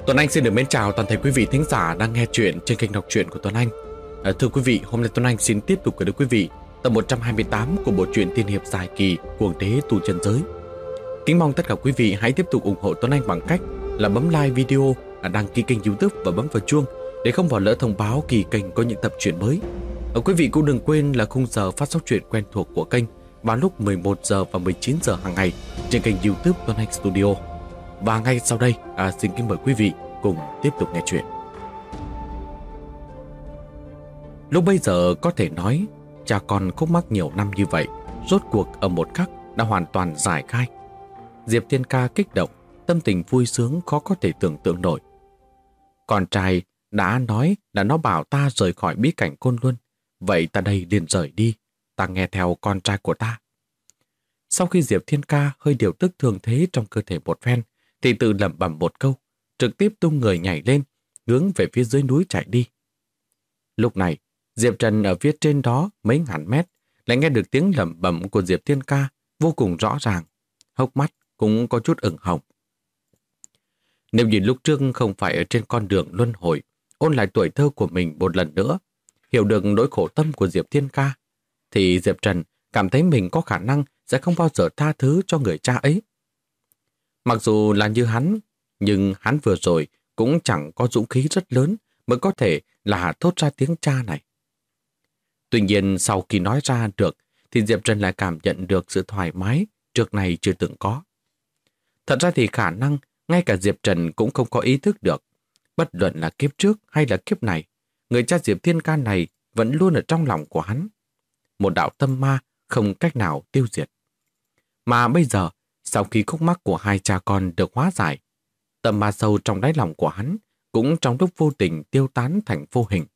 Tuấn Anh xin được mến chào toàn thể quý vị thính giả đang nghe chuyện trên kênh đọc truyện của Tuấn Anh. Thưa quý vị, hôm nay Tuấn Anh xin tiếp tục gửi đến quý vị tập 128 của bộ truyện tiên hiệp dài kỳ Cuồng Đế Tu Chân Giới. Kính mong tất cả quý vị hãy tiếp tục ủng hộ Tuấn Anh bằng cách là bấm like video, đăng ký kênh YouTube và bấm vào chuông để không bỏ lỡ thông báo khi kênh có những tập truyện mới. Quý vị cũng đừng quên là khung giờ phát sóng truyện quen thuộc của kênh vào lúc 11 giờ và 19 giờ hàng ngày trên kênh YouTube Tuấn Anh Studio. Và ngay sau đây, xin kính mời quý vị cùng tiếp tục nghe chuyện. Lúc bây giờ có thể nói cha con khúc mắc nhiều năm như vậy, rốt cuộc ở một khắc đã hoàn toàn giải khai. Diệp Thiên Ca kích động, tâm tình vui sướng khó có thể tưởng tượng nổi. Con trai đã nói là nó bảo ta rời khỏi bí cảnh Côn Luân, vậy ta đây liền rời đi, ta nghe theo con trai của ta. Sau khi Diệp Thiên Ca hơi điều tức thương thế trong cơ thể một phen, thì tự lẩm bẩm một câu, trực tiếp tung người nhảy lên, hướng về phía dưới núi chạy đi. Lúc này, Diệp Trần ở phía trên đó mấy ngàn mét, lại nghe được tiếng lẩm bẩm của Diệp Thiên Ca vô cùng rõ ràng, hốc mắt cũng có chút ửng hồng. Nếu như lúc trước không phải ở trên con đường luân hồi, ôn lại tuổi thơ của mình một lần nữa, hiểu được nỗi khổ tâm của Diệp Thiên Ca, thì Diệp Trần cảm thấy mình có khả năng sẽ không bao giờ tha thứ cho người cha ấy. Mặc dù là như hắn, nhưng hắn vừa rồi cũng chẳng có dũng khí rất lớn mới có thể là thốt ra tiếng cha này. Tuy nhiên sau khi nói ra được thì Diệp Trần lại cảm nhận được sự thoải mái trước này chưa từng có. Thật ra thì khả năng ngay cả Diệp Trần cũng không có ý thức được. Bất luận là kiếp trước hay là kiếp này, người cha Diệp Thiên Ca này vẫn luôn ở trong lòng của hắn. Một đạo tâm ma không cách nào tiêu diệt. Mà bây giờ, sau khi khúc mắc của hai cha con được hóa giải, tâm ma sâu trong đáy lòng của hắn cũng trong lúc vô tình tiêu tán thành vô hình.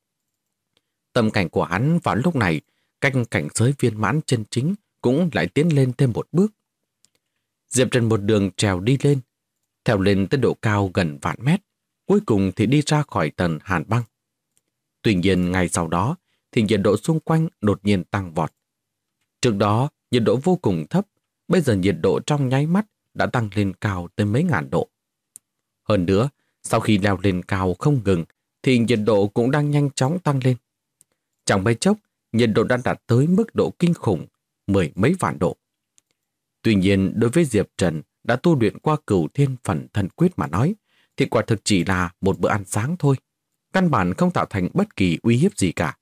Tâm cảnh của hắn vào lúc này, cách cảnh giới viên mãn chân chính cũng lại tiến lên thêm một bước. Diệp Trần một đường trèo đi lên, theo lên tới độ cao gần vạn mét, cuối cùng thì đi ra khỏi tầng hàn băng. Tuy nhiên ngay sau đó thì nhiệt độ xung quanh đột nhiên tăng vọt. Trước đó nhiệt độ vô cùng thấp, bây giờ nhiệt độ trong nháy mắt đã tăng lên cao tới mấy ngàn độ. Hơn nữa, sau khi leo lên cao không ngừng thì nhiệt độ cũng đang nhanh chóng tăng lên. Chẳng mấy chốc, nhiệt độ đã đạt tới mức độ kinh khủng, mười mấy vạn độ. Tuy nhiên, đối với Diệp Trần đã tu luyện qua Cửu Thiên Phần Thần Quyết mà nói, thì quả thực chỉ là một bữa ăn sáng thôi, căn bản không tạo thành bất kỳ uy hiếp gì cả.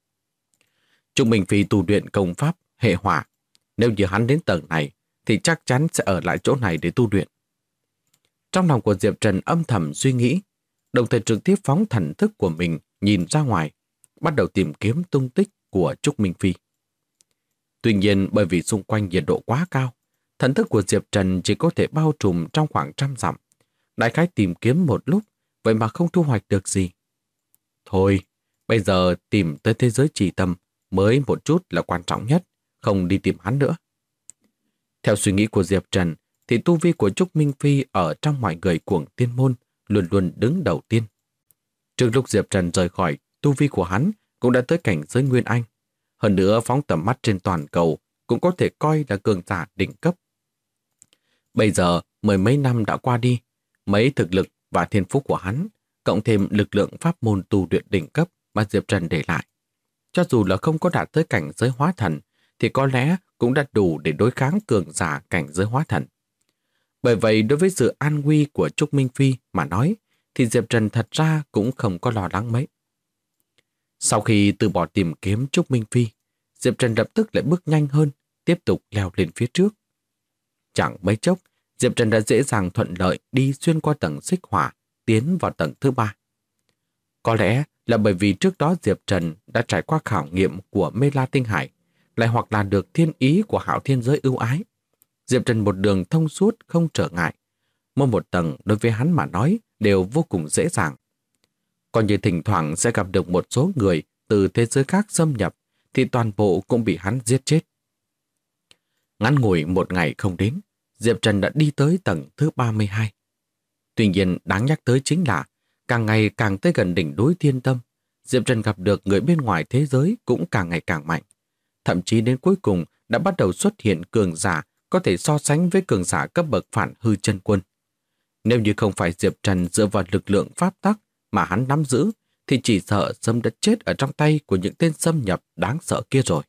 Trúc Minh Phi tu luyện công pháp hệ hỏa, nếu như hắn đến tầng này thì chắc chắn sẽ ở lại chỗ này để tu luyện. Trong lòng của Diệp Trần âm thầm suy nghĩ, đồng thời trực tiếp phóng thần thức của mình nhìn ra ngoài, bắt đầu tìm kiếm tung tích của Trúc Minh Phi. Tuy nhiên bởi vì xung quanh nhiệt độ quá cao, thần thức của Diệp Trần chỉ có thể bao trùm trong khoảng 100 dặm. Đại khái tìm kiếm một lúc, vậy mà không thu hoạch được gì. Thôi, bây giờ tìm tới thế giới trì tâm mới một chút là quan trọng nhất, không đi tìm hắn nữa. Theo suy nghĩ của Diệp Trần, thì tu vi của Trúc Minh Phi ở trong mọi người Cuồng Tiên Môn luôn luôn đứng đầu tiên. Trước lúc Diệp Trần rời khỏi, tu vi của hắn cũng đã tới cảnh giới Nguyên Anh. Hơn nữa phóng tầm mắt trên toàn cầu cũng có thể coi là cường giả đỉnh cấp. Bây giờ mười mấy năm đã qua đi, mấy thực lực và thiên phú của hắn, cộng thêm lực lượng pháp môn tu luyện đỉnh cấp mà Diệp Trần để lại. Cho dù là không có đạt tới cảnh giới hóa thần, thì có lẽ cũng đã đủ để đối kháng cường giả cảnh giới hóa thần. Bởi vậy đối với sự an nguy của Trúc Minh Phi mà nói, thì Diệp Trần thật ra cũng không có lo lắng mấy. Sau khi từ bỏ tìm kiếm Trúc Minh Phi, Diệp Trần lập tức lại bước nhanh hơn, tiếp tục leo lên phía trước. Chẳng mấy chốc, Diệp Trần đã dễ dàng thuận lợi đi xuyên qua tầng xích hỏa, tiến vào tầng thứ 3. Có lẽ là bởi vì trước đó Diệp Trần đã trải qua khảo nghiệm của Mê La Tinh Hải, lại hoặc là được thiên ý của Hạo Thiên Giới ưu ái. Diệp Trần một đường thông suốt không trở ngại. Mỗi một tầng đối với hắn mà nói đều vô cùng dễ dàng. Còn như thỉnh thoảng sẽ gặp được một số người từ thế giới khác xâm nhập, thì toàn bộ cũng bị hắn giết chết. Ngắn ngủi một ngày không đến, Diệp Trần đã đi tới tầng thứ 32. Tuy nhiên đáng nhắc tới chính là càng ngày càng tới gần đỉnh núi Thiên Tâm, Diệp Trần gặp được người bên ngoài thế giới cũng càng ngày càng mạnh. Thậm chí đến cuối cùng đã bắt đầu xuất hiện cường giả có thể so sánh với cường giả cấp bậc Phản Hư Chân Quân. Nếu như không phải Diệp Trần dựa vào lực lượng pháp tắc mà hắn nắm giữ, thì chỉ sợ sớm đã chết ở trong tay của những tên xâm nhập đáng sợ kia rồi.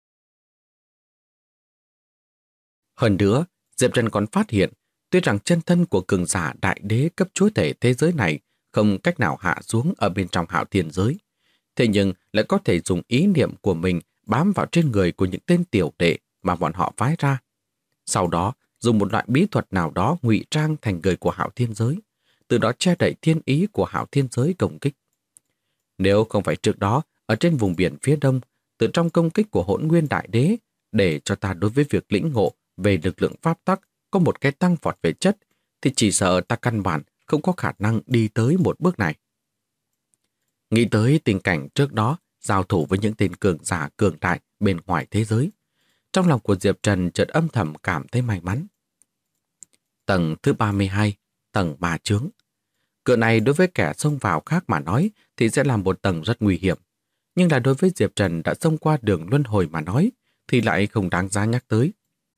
Hơn nữa, Diệp Trần còn phát hiện, tuy rằng chân thân của cường giả đại đế cấp chúa tể thế giới này không cách nào hạ xuống ở bên trong Hạo Thiên giới, thế nhưng lại có thể dùng ý niệm của mình bám vào trên người của những tên tiểu đệ mà bọn họ phái ra. Sau đó, dùng một loại bí thuật nào đó ngụy trang thành người của Hạo Thiên giới, từ đó che đậy thiên ý của Hạo Thiên giới công kích. Nếu không phải trước đó, ở trên vùng biển phía đông, từ trong công kích của Hỗn Nguyên Đại Đế, để cho ta đối với việc lĩnh ngộ về lực lượng pháp tắc có một cái tăng vọt về chất, thì chỉ sợ ta căn bản không có khả năng đi tới một bước này. Nghĩ tới tình cảnh trước đó, giao thủ với những tên cường giả cường đại bên ngoài thế giới, trong lòng của Diệp Trần chợt âm thầm cảm thấy may mắn. Tầng thứ 32, tầng 3 chướng. Cửa này đối với kẻ xông vào khác mà nói thì sẽ là một tầng rất nguy hiểm. Nhưng là đối với Diệp Trần đã xông qua đường luân hồi mà nói thì lại không đáng giá nhắc tới.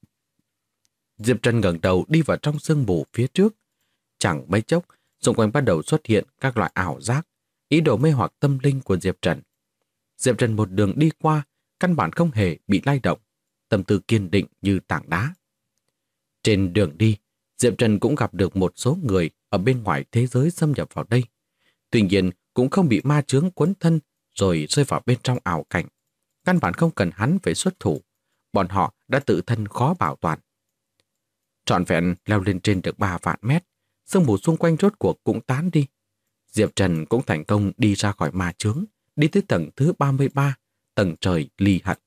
Diệp Trần ngẩng đầu đi vào trong sương mù phía trước. Chẳng mấy chốc, xung quanh bắt đầu xuất hiện các loại ảo giác, ý đồ mê hoặc tâm linh của Diệp Trần. Diệp Trần một đường đi qua, căn bản không hề bị lay động, tâm tư kiên định như tảng đá. Trên đường đi, Diệp Trần cũng gặp được một số người ở bên ngoài thế giới xâm nhập vào đây. Tuy nhiên, cũng không bị ma chướng quấn thân rồi rơi vào bên trong ảo cảnh. Căn bản không cần hắn phải xuất thủ, bọn họ đã tự thân khó bảo toàn. Trọn vẹn leo lên trên được 3 vạn mét, sương mù xung quanh rốt cuộc cũng tán đi. Diệp Trần cũng thành công đi ra khỏi ma chướng, đi tới tầng thứ 33, tầng trời ly hận.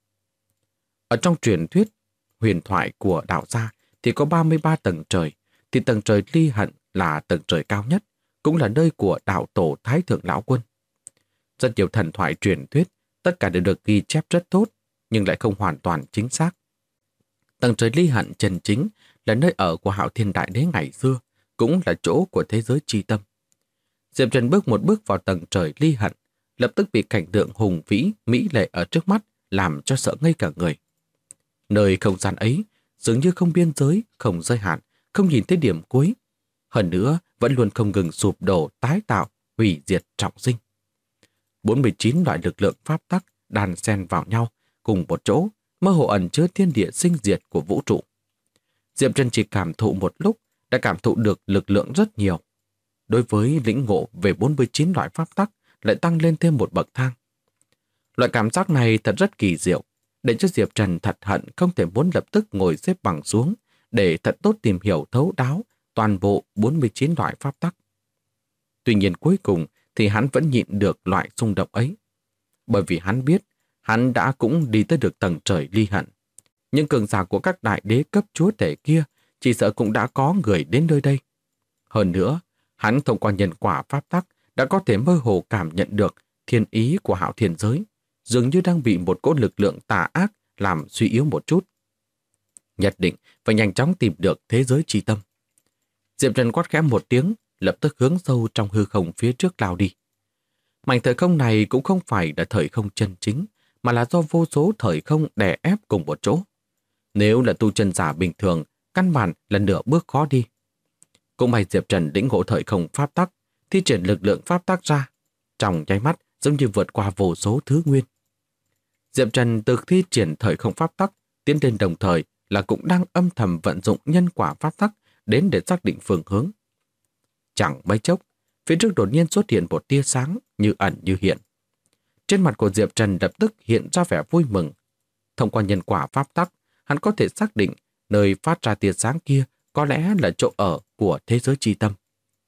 Ở trong truyền thuyết, huyền thoại của đạo gia thì có 33 tầng trời, thì tầng trời ly hận là tầng trời cao nhất, cũng là nơi của đạo tổ Thái Thượng Lão Quân. Rất nhiều thần thoại truyền thuyết, tất cả đều được ghi chép rất tốt, nhưng lại không hoàn toàn chính xác. Tầng trời ly hận chân chính là nơi ở của Hạo Thiên Đại Đế ngày xưa, cũng là chỗ của thế giới chi tâm. Diệp Trần bước một bước vào tầng trời ly hận, lập tức bị cảnh tượng hùng vĩ, mỹ lệ ở trước mắt làm cho sợ ngây cả người. Nơi không gian ấy dường như không biên giới, không giới hạn, không nhìn thấy điểm cuối. Hơn nữa, vẫn luôn không ngừng sụp đổ, tái tạo, hủy diệt trọng sinh. 49 loại lực lượng pháp tắc đan xen vào nhau cùng một chỗ, mơ hồ ẩn chứa thiên địa sinh diệt của vũ trụ. Diệp Trần chỉ cảm thụ một lúc đã cảm thụ được lực lượng rất nhiều. Đối với lĩnh ngộ về 49 loại pháp tắc lại tăng lên thêm một bậc thang. Loại cảm giác này thật rất kỳ diệu, để cho Diệp Trần thật hận không thể muốn lập tức ngồi xếp bằng xuống để thật tốt tìm hiểu thấu đáo toàn bộ 49 loại pháp tắc. Tuy nhiên cuối cùng thì hắn vẫn nhịn được loại xung động ấy. Bởi vì hắn biết hắn đã cũng đi tới được tầng trời ly hận. Nhưng cường giả của các đại đế cấp chúa tể kia chỉ sợ cũng đã có người đến nơi đây. Hơn nữa, hắn thông qua nhân quả pháp tắc đã có thể mơ hồ cảm nhận được thiên ý của Hạo Thiên giới, dường như đang bị một cỗ lực lượng tà ác làm suy yếu một chút. Nhất định phải nhanh chóng tìm được thế giới chi tâm. Diệp Trần quát khẽ một tiếng, lập tức hướng sâu trong hư không phía trước lao đi. Mảnh thời không này cũng không phải là thời không chân chính, mà là do vô số thời không đè ép cùng một chỗ. Nếu là tu chân giả bình thường, căn bản là nửa bước khó đi. Cũng may Diệp Trần lĩnh ngộ thời không pháp tắc, thi triển lực lượng pháp tắc ra, trong nháy mắt giống như vượt qua vô số thứ nguyên. Diệp Trần từ thi triển thời không pháp tắc tiến lên đồng thời là cũng đang âm thầm vận dụng nhân quả pháp tắc đến để xác định phương hướng. Chẳng mấy chốc, phía trước đột nhiên xuất hiện một tia sáng như ẩn như hiện. Trên mặt của Diệp Trần lập tức hiện ra vẻ vui mừng. Thông qua nhân quả pháp tắc, hắn có thể xác định nơi phát ra tia sáng kia có lẽ là chỗ ở của thế giới chi tâm.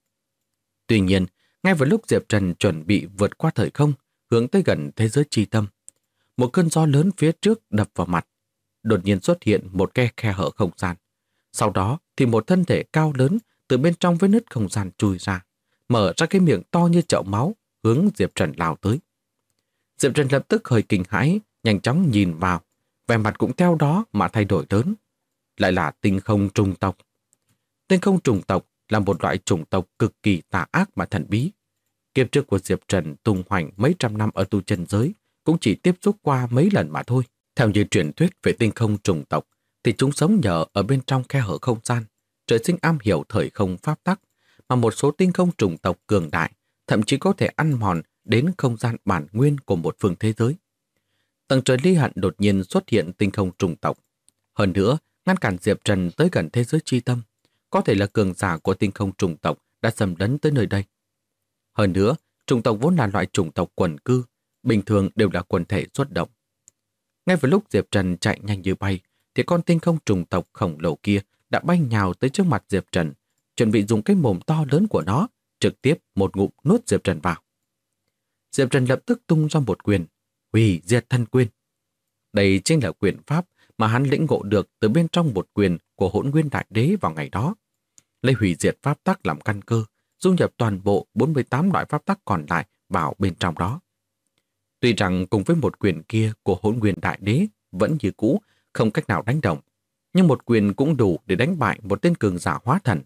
Tuy nhiên, ngay vào lúc Diệp Trần chuẩn bị vượt qua thời không, hướng tới gần thế giới chi tâm, một cơn gió lớn phía trước đập vào mặt. Đột nhiên xuất hiện một cái khe hở không gian. Sau đó thì một thân thể cao lớn từ bên trong vết nứt không gian chui ra, mở ra cái miệng to như chậu máu, hướng Diệp Trần lao tới. Diệp Trần lập tức hơi kinh hãi, nhanh chóng nhìn vào, vẻ mặt cũng theo đó mà thay đổi lớn. Lại là tinh không trùng tộc. Tinh không trùng tộc là một loại chủng tộc cực kỳ tà ác mà thần bí. Kiếp trước của Diệp Trần tung hoành mấy trăm năm ở tu chân giới cũng chỉ tiếp xúc qua mấy lần mà thôi. Theo như truyền thuyết về tinh không trùng tộc, thì chúng sống nhờ ở bên trong khe hở không gian, trời sinh am hiểu thời không pháp tắc, mà một số tinh không chủng tộc cường đại thậm chí có thể ăn mòn đến không gian bản nguyên của một phương thế giới. Tầng trời Ly Hận đột nhiên xuất hiện tinh không chủng tộc. Hơn nữa, ngăn cản Diệp Trần tới gần thế giới chi tâm, có thể là cường giả của tinh không chủng tộc đã xâm lấn tới nơi đây. Hơn nữa, chủng tộc vốn là loại chủng tộc quần cư, bình thường đều là quần thể xuất động. Ngay vào lúc Diệp Trần chạy nhanh như bay, thì con tinh không chủng tộc khổng lồ kia đã bay nhào tới trước mặt Diệp Trần, chuẩn bị dùng cái mồm to lớn của nó trực tiếp một ngụm nuốt Diệp Trần vào. Diệp Trần lập tức tung ra một quyền, hủy diệt thân quyền. Đây chính là quyền pháp mà hắn lĩnh ngộ được từ bên trong một quyền của Hỗn Nguyên Đại Đế vào ngày đó. Lấy hủy diệt pháp tắc làm căn cơ, dung nhập toàn bộ 48 loại pháp tắc còn lại vào bên trong đó. Tuy rằng cùng với một quyền kia của Hỗn Nguyên Đại Đế vẫn như cũ, không cách nào đánh động, nhưng một quyền cũng đủ để đánh bại một tên cường giả hóa thần.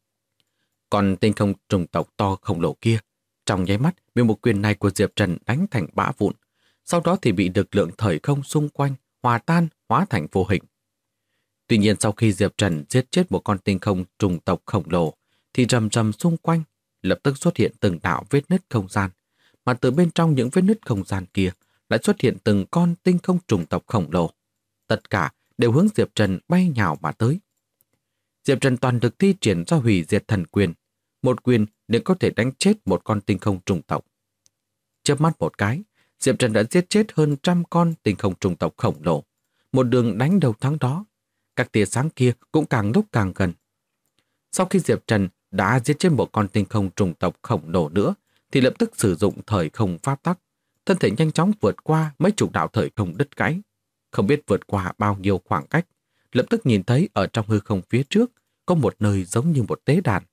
Còn tinh không trùng tộc to khổng lồ kia, trong nháy mắt bị một quyền này của Diệp Trần đánh thành bã vụn, sau đó thì bị lực lượng thời không xung quanh hòa tan hóa thành vô hình. Tuy nhiên sau khi Diệp Trần giết chết một con tinh không trùng tộc khổng lồ, thì rầm rầm xung quanh lập tức xuất hiện từng đạo vết nứt không gian, mà từ bên trong những vết nứt không gian kia lại xuất hiện từng con tinh không trùng tộc khổng lồ. Tất cả đều hướng Diệp Trần bay nhào mà tới. Diệp Trần toàn lực thi triển ra hủy diệt thần quyền, một quyền để có thể đánh chết một con tinh không trùng tộc. Chớp mắt một cái, Diệp Trần đã giết chết hơn 100 con tinh không trùng tộc khổng lồ. Một đường đánh đầu thắng đó, các tia sáng kia cũng càng lúc càng gần. Sau khi Diệp Trần đã giết chết một con tinh không trùng tộc khổng lồ nữa, thì lập tức sử dụng thời không pháp tắc, thân thể nhanh chóng vượt qua mấy chục đạo thời không đứt gãy, không biết vượt qua bao nhiêu khoảng cách, lập tức nhìn thấy ở trong hư không phía trước có một nơi giống như một tế đàn.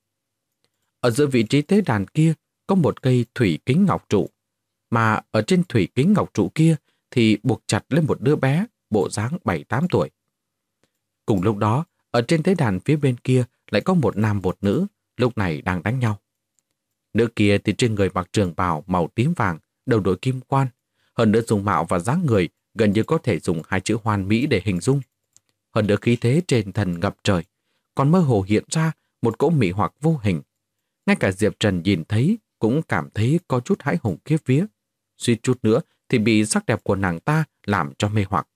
Ở giữa vị trí tế đàn kia có một cây thủy kính ngọc trụ, mà ở trên thủy kính ngọc trụ kia thì buộc chặt lên một đứa bé bộ dáng 7-8 tuổi. Cùng lúc đó, ở trên tế đàn phía bên kia lại có một nam một nữ, lúc này đang đánh nhau. Nữ kia thì trên người mặc trường bào màu tím vàng, đầu đội kim quan, hơn nữa dung mạo và dáng người gần như có thể dùng hai chữ hoàn mỹ để hình dung. Hơn nữa khí thế trên thần ngập trời, còn mơ hồ hiện ra một cỗ mị hoặc vô hình. Ngay cả Diệp Trần nhìn thấy cũng cảm thấy có chút hãi hùng khiếp vía. Suýt chút nữa thì bị sắc đẹp của nàng ta làm cho mê hoặc.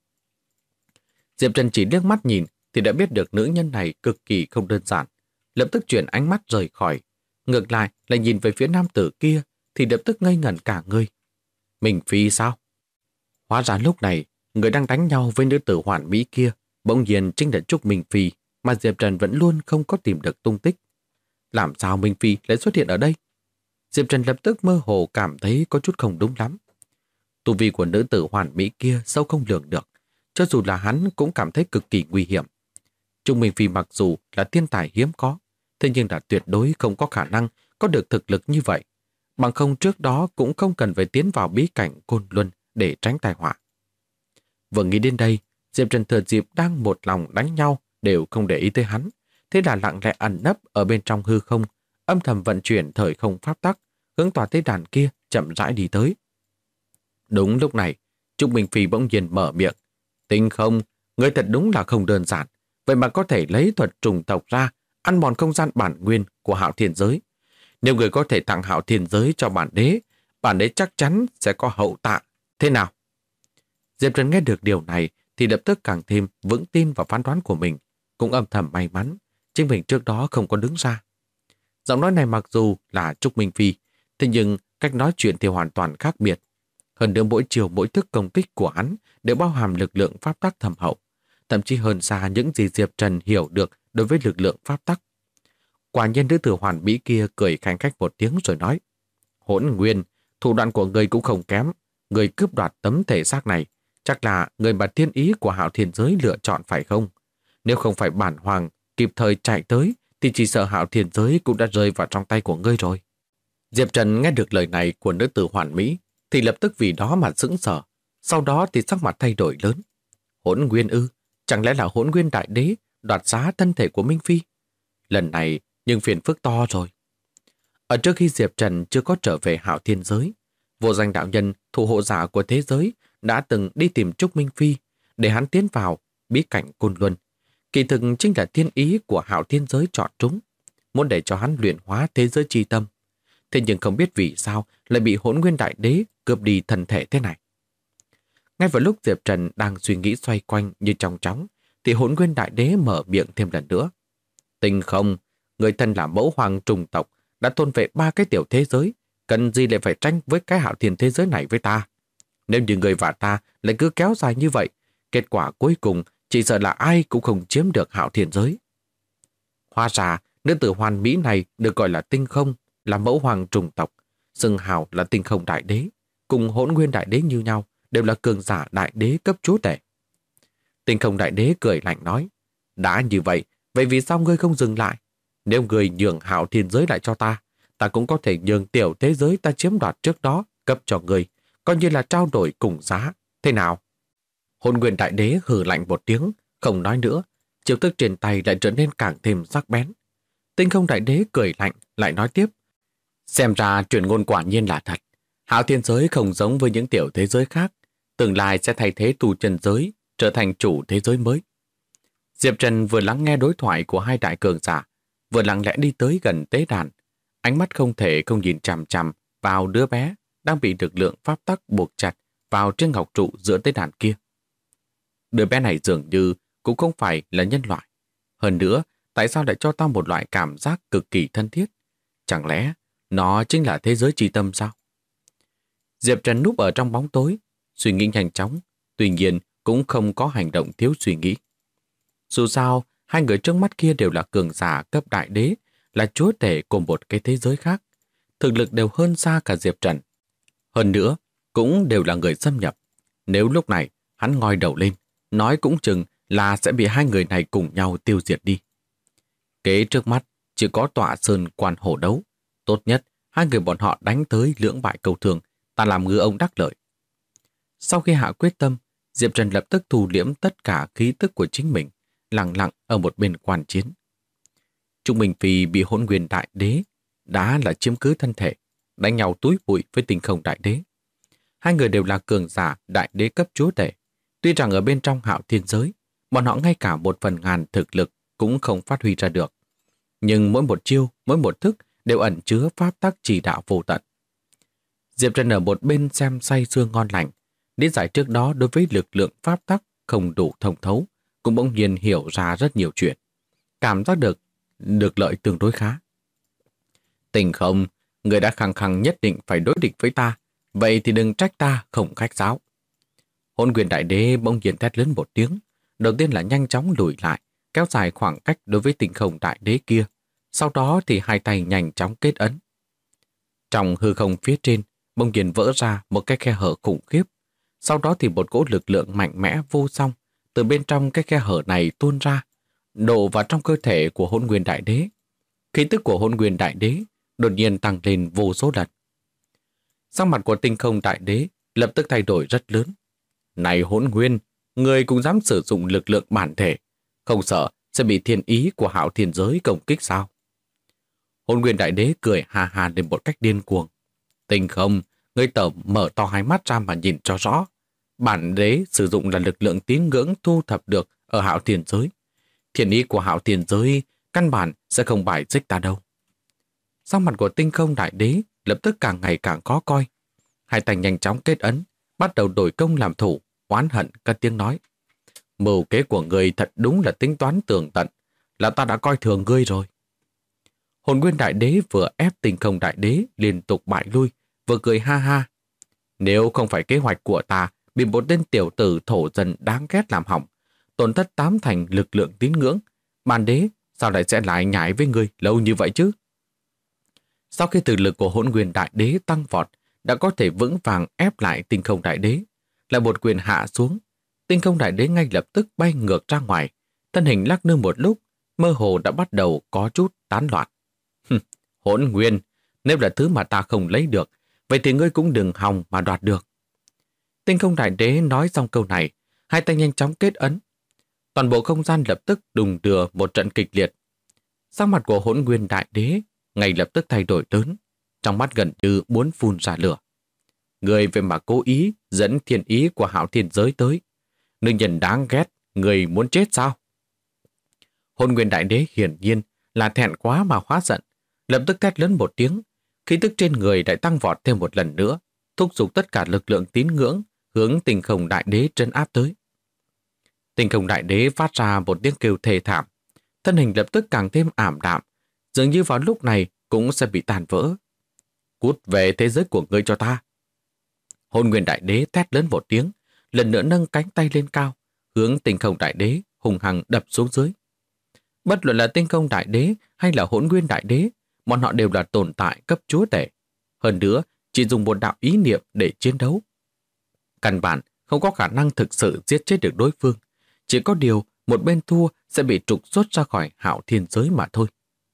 Diệp Trần chỉ liếc mắt nhìn thì đã biết được nữ nhân này cực kỳ không đơn giản, lập tức chuyển ánh mắt rời khỏi. Ngược lại nhìn về phía nam tử kia thì lập tức ngây ngẩn cả người. Minh Phi sao? Hóa ra lúc này, người đang đánh nhau với nữ tử hoàn mỹ kia bỗng nhiên chính là Trúc Minh Phi, mà Diệp Trần vẫn luôn không có tìm được tung tích. Làm sao Minh Phi lại xuất hiện ở đây? Diệp Trần lập tức mơ hồ cảm thấy có chút không đúng lắm. Tu vi của nữ tử hoàn mỹ kia sâu không lường được, cho dù là hắn cũng cảm thấy cực kỳ nguy hiểm. Trúc Minh Phi mặc dù là thiên tài hiếm có, thế nhưng là tuyệt đối không có khả năng có được thực lực như vậy. Bằng không trước đó cũng không cần phải tiến vào bí cảnh Côn Luân để tránh tai họa. Vừa nghĩ đến đây, Diệp Trần thừa dịp đang một lòng đánh nhau đều không để ý tới hắn, thế là lặng lẽ ẩn nấp ở bên trong hư không, âm thầm vận chuyển thời không pháp tắc, hướng tòa tế đàn kia chậm rãi đi tới. Đúng lúc này, Trúc Minh Phi bỗng nhiên mở miệng. Tinh không, người thật đúng là không đơn giản, vậy mà có thể lấy thuật trùng tộc ra, ăn mòn không gian bản nguyên của Hạo Thiên Giới. Nếu người có thể tặng Hạo Thiên Giới cho bản đế chắc chắn sẽ có hậu tạ. Thế nào? Diệp Trần nghe được điều này thì lập tức càng thêm vững tin vào phán đoán của mình, cũng âm thầm may mắn chính mình trước đó không có đứng ra. Giọng nói này mặc dù là Trúc Minh Phi, thế nhưng cách nói chuyện thì hoàn toàn khác biệt. Hơn nữa mỗi chiều mỗi thức công kích của hắn đều bao hàm lực lượng pháp tắc thâm hậu, thậm chí hơn xa những gì Diệp Trần hiểu được đối với lực lượng pháp tắc. Quả nhiên nữ tử hoàn mỹ kia cười khanh khách một tiếng rồi nói: Hỗn Nguyên, thủ đoạn của người cũng không kém. Người cướp đoạt tấm thể xác này chắc là người mà thiên ý của Hạo Thiên Giới lựa chọn phải không? Nếu không phải bản hoàng kịp thời chạy tới thì chỉ sợ Hạo Thiên Giới cũng đã rơi vào trong tay của ngươi rồi. Diệp Trần nghe được lời này của nữ tử hoàn mỹ thì lập tức vì đó mà sững sờ, sau đó thì sắc mặt thay đổi lớn. Hỗn Nguyên ư? Chẳng lẽ là Hỗn Nguyên Đại Đế đoạt xá thân thể của Minh Phi? Lần này nhưng phiền phức to rồi. Ở trước khi Diệp Trần chưa có trở về Hạo Thiên Giới, vô danh đạo nhân thủ hộ giả của thế giới đã từng đi tìm Trúc Minh Phi để hắn tiến vào bí cảnh Côn Luân. Kỳ thực chính là thiên ý của Hạo Thiên Giới chọn chúng, muốn để cho hắn luyện hóa thế giới chi tâm. Thế nhưng không biết vì sao lại bị Hỗn Nguyên Đại Đế cướp đi thân thể thế này. Ngay vào lúc Diệp Trần đang suy nghĩ xoay quanh như trong chóng, thì Hỗn Nguyên Đại Đế mở miệng thêm lần nữa. Tinh Không, người thân là mẫu hoàng trùng tộc, đã tôn vệ 3 cái tiểu thế giới, cần gì lại phải tranh với cái Hạo Thiên thế giới này với ta? Nếu như người và ta lại cứ kéo dài như vậy, kết quả cuối cùng chỉ sợ là ai cũng không chiếm được Hạo Thiên giới. Hóa ra, nữ tử hoàn mỹ này được gọi là Tinh Không, là mẫu hoàng trùng tộc, xưng hào là Tinh Không Đại Đế, cùng Hỗn Nguyên Đại Đế như nhau, đều là cường giả đại đế cấp chúa tể. Tinh Không Đại Đế cười lạnh nói, đã như vậy, vậy vì sao ngươi không dừng lại? Nếu ngươi nhường Hạo Thiên giới lại cho ta, ta cũng có thể nhường tiểu thế giới ta chiếm đoạt trước đó cấp cho ngươi, coi như là trao đổi cùng giá. Thế nào? Hỗn Nguyên Đại Đế hừ lạnh một tiếng, không nói nữa, chiêu thức trên tay lại trở nên càng thêm sắc bén. Tinh Không Đại Đế cười lạnh, lại nói tiếp. Xem ra truyền ngôn quả nhiên là thật. Hạo Thiên giới không giống với những tiểu thế giới khác, tương lai sẽ thay thế tu chân giới, trở thành chủ thế giới mới. Diệp Trần vừa lắng nghe đối thoại của hai đại cường giả, vừa lặng lẽ đi tới gần tế đàn, ánh mắt không thể không nhìn chằm chằm vào đứa bé đang bị lực lượng pháp tắc buộc chặt vào trên ngọc trụ giữa tế đàn kia. Đứa bé này dường như cũng không phải là nhân loại. Hơn nữa, tại sao lại cho ta một loại cảm giác cực kỳ thân thiết? Chẳng lẽ nó chính là thế giới chi tâm sao? Diệp Trần núp ở trong bóng tối, suy nghĩ nhanh chóng, tuy nhiên cũng không có hành động thiếu suy nghĩ. Dù sao, hai người trước mắt kia đều là cường giả cấp đại đế, là chúa tể của một cái thế giới khác. Thực lực đều hơn xa cả Diệp Trần. Hơn nữa, cũng đều là người xâm nhập. Nếu lúc này hắn ngoi đầu lên, nói cũng chừng là sẽ bị hai người này cùng nhau tiêu diệt đi. Kế trước mắt chỉ có tọa sơn quan hổ đấu. Tốt nhất, hai người bọn họ đánh tới lưỡng bại câu thường, ta làm ngư ông đắc lợi. Sau khi hạ quyết tâm, Diệp Trần lập tức thu liễm tất cả khí tức của chính mình, lặng lặng ở một bên quan chiến. Trung Minh Phi bị Hỗn Nguyên Đại Đế đã là chiếm cứ thân thể, đánh nhau túi bụi với Tinh Không Đại Đế. Hai người đều là cường giả đại đế cấp chúa tể. Tuy rằng ở bên trong Hạo Thiên giới, bọn họ ngay cả 1/1000 thực lực cũng không phát huy ra được. Nhưng mỗi một chiêu, mỗi một thức đều ẩn chứa pháp tắc chỉ đạo vô tận. Diệp Trần ở một bên xem say sưa ngon lành, lý giải trước đó đối với lực lượng pháp tắc không đủ thông thấu, cũng bỗng nhiên hiểu ra rất nhiều chuyện. Cảm giác được lợi tương đối khá. Tình Không, người đã khăng khăng nhất định phải đối địch với ta, vậy thì đừng trách ta không khách sáo. Hỗn Nguyên Đại Đế bỗng nhiên thét lớn một tiếng, đầu tiên là nhanh chóng lùi lại, kéo dài khoảng cách đối với Tinh Không Đại Đế kia, sau đó thì hai tay nhanh chóng kết ấn. Trong hư không phía trên, bỗng nhiên vỡ ra một cái khe hở khủng khiếp, sau đó thì một cỗ lực lượng mạnh mẽ vô song từ bên trong cái khe hở này tuôn ra, đổ vào trong cơ thể của Hỗn Nguyên Đại Đế. Khí tức của Hỗn Nguyên Đại Đế đột nhiên tăng lên vô số lần. Sắc mặt của Tinh Không Đại Đế lập tức thay đổi rất lớn. Này Hỗn Nguyên, người cũng dám sử dụng lực lượng bản thể, không sợ sẽ bị thiên ý của Hạo Thiên giới công kích sao? Hỗn Nguyên Đại Đế cười hà hà lên một cách điên cuồng. Tinh Không, người tở mở to hai mắt ra mà nhìn cho rõ. Bản đế sử dụng là lực lượng tín ngưỡng thu thập được ở Hạo Thiên giới. Thiên ý của Hạo Thiên giới căn bản sẽ không bài xích ta đâu. Sắc mặt của Tinh Không Đại Đế lập tức càng ngày càng khó coi. Hai tay nhanh chóng kết ấn, bắt đầu đổi công làm thủ, oán hận cất tiếng nói. Mưu kế của ngươi thật đúng là tính toán tường tận, là ta đã coi thường ngươi rồi. Hỗn Nguyên Đại Đế vừa ép Tinh Không Đại Đế liên tục bại lui, vừa cười ha ha. Nếu không phải kế hoạch của ta bị một tên tiểu tử thổ dân đáng ghét làm hỏng, tổn thất 8 thành lực lượng tín ngưỡng, bản đế sao lại sẽ lại nhảy với ngươi lâu như vậy chứ? Sau khi thực lực của Hỗn Nguyên Đại Đế tăng vọt, đã có thể vững vàng ép lại Tinh Không Đại Đế, lại một quyền hạ xuống. Tinh Không Đại Đế ngay lập tức bay ngược ra ngoài, thân hình lắc lư một lúc, mơ hồ đã bắt đầu có chút tán loạn. Hỗn Nguyên, nếu là thứ mà ta không lấy được, vậy thì ngươi cũng đừng hòng mà đoạt được. Tinh Không Đại Đế nói xong câu này, hai tay nhanh chóng kết ấn. Toàn bộ không gian lập tức đùng đưa một trận kịch liệt. Sắc mặt của Hỗn Nguyên Đại Đế ngay lập tức thay đổi lớn, trong mắt gần như muốn phun ra lửa. Người về mà cố ý dẫn thiên ý của Hạo Thiên giới tới. Nữ nhân đáng ghét, người muốn chết sao? Hôn Nguyên Đại Đế hiển nhiên là thẹn quá mà hóa giận, lập tức thét lớn một tiếng, khí tức trên người lại tăng vọt thêm một lần nữa, thúc giục tất cả lực lượng tín ngưỡng hướng Tinh Không Đại Đế trấn áp tới. Tinh Không Đại Đế phát ra một tiếng kêu thê thảm, thân hình lập tức càng thêm ảm đạm, dường như vào lúc này cũng sẽ bị tàn vỡ. Cút về thế giới của ngươi cho ta! Hôn Nguyên Đại Đế thét lớn một tiếng, lần nữa nâng cánh tay lên cao, hướng Tinh Không Đại Đế hùng hăng đập xuống dưới. Bất luận là Tinh Không Đại Đế hay là Hỗn Nguyên Đại Đế, bọn họ đều là tồn tại cấp chúa tể. Hơn nữa, chỉ dùng một đạo ý niệm để chiến đấu. Căn bản không có khả năng thực sự giết chết được đối phương. Chỉ có điều một bên thua sẽ bị trục xuất ra khỏi Hạo Thiên giới mà thôi.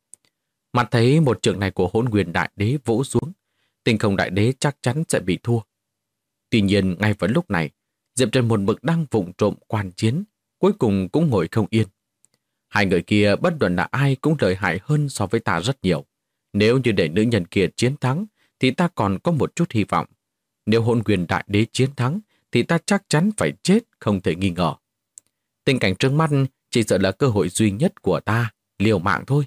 Mặt thấy một trường này của Hỗn Nguyên Đại Đế vỗ xuống, Tinh Không Đại Đế chắc chắn sẽ bị thua. Tuy nhiên ngay vào lúc này, Diệp Trần một mực đang vụng trộm quan chiến, cuối cùng cũng ngồi không yên. Hai người kia bất luận là ai cũng lợi hại hơn so với ta rất nhiều. Nếu như để nữ nhân kia chiến thắng, thì ta còn có một chút hy vọng. Nếu Hỗn Nguyên Đại Đế chiến thắng, thì ta chắc chắn phải chết không thể nghi ngờ. Tình cảnh trước mắt chỉ sợ là cơ hội duy nhất của ta, liều mạng thôi.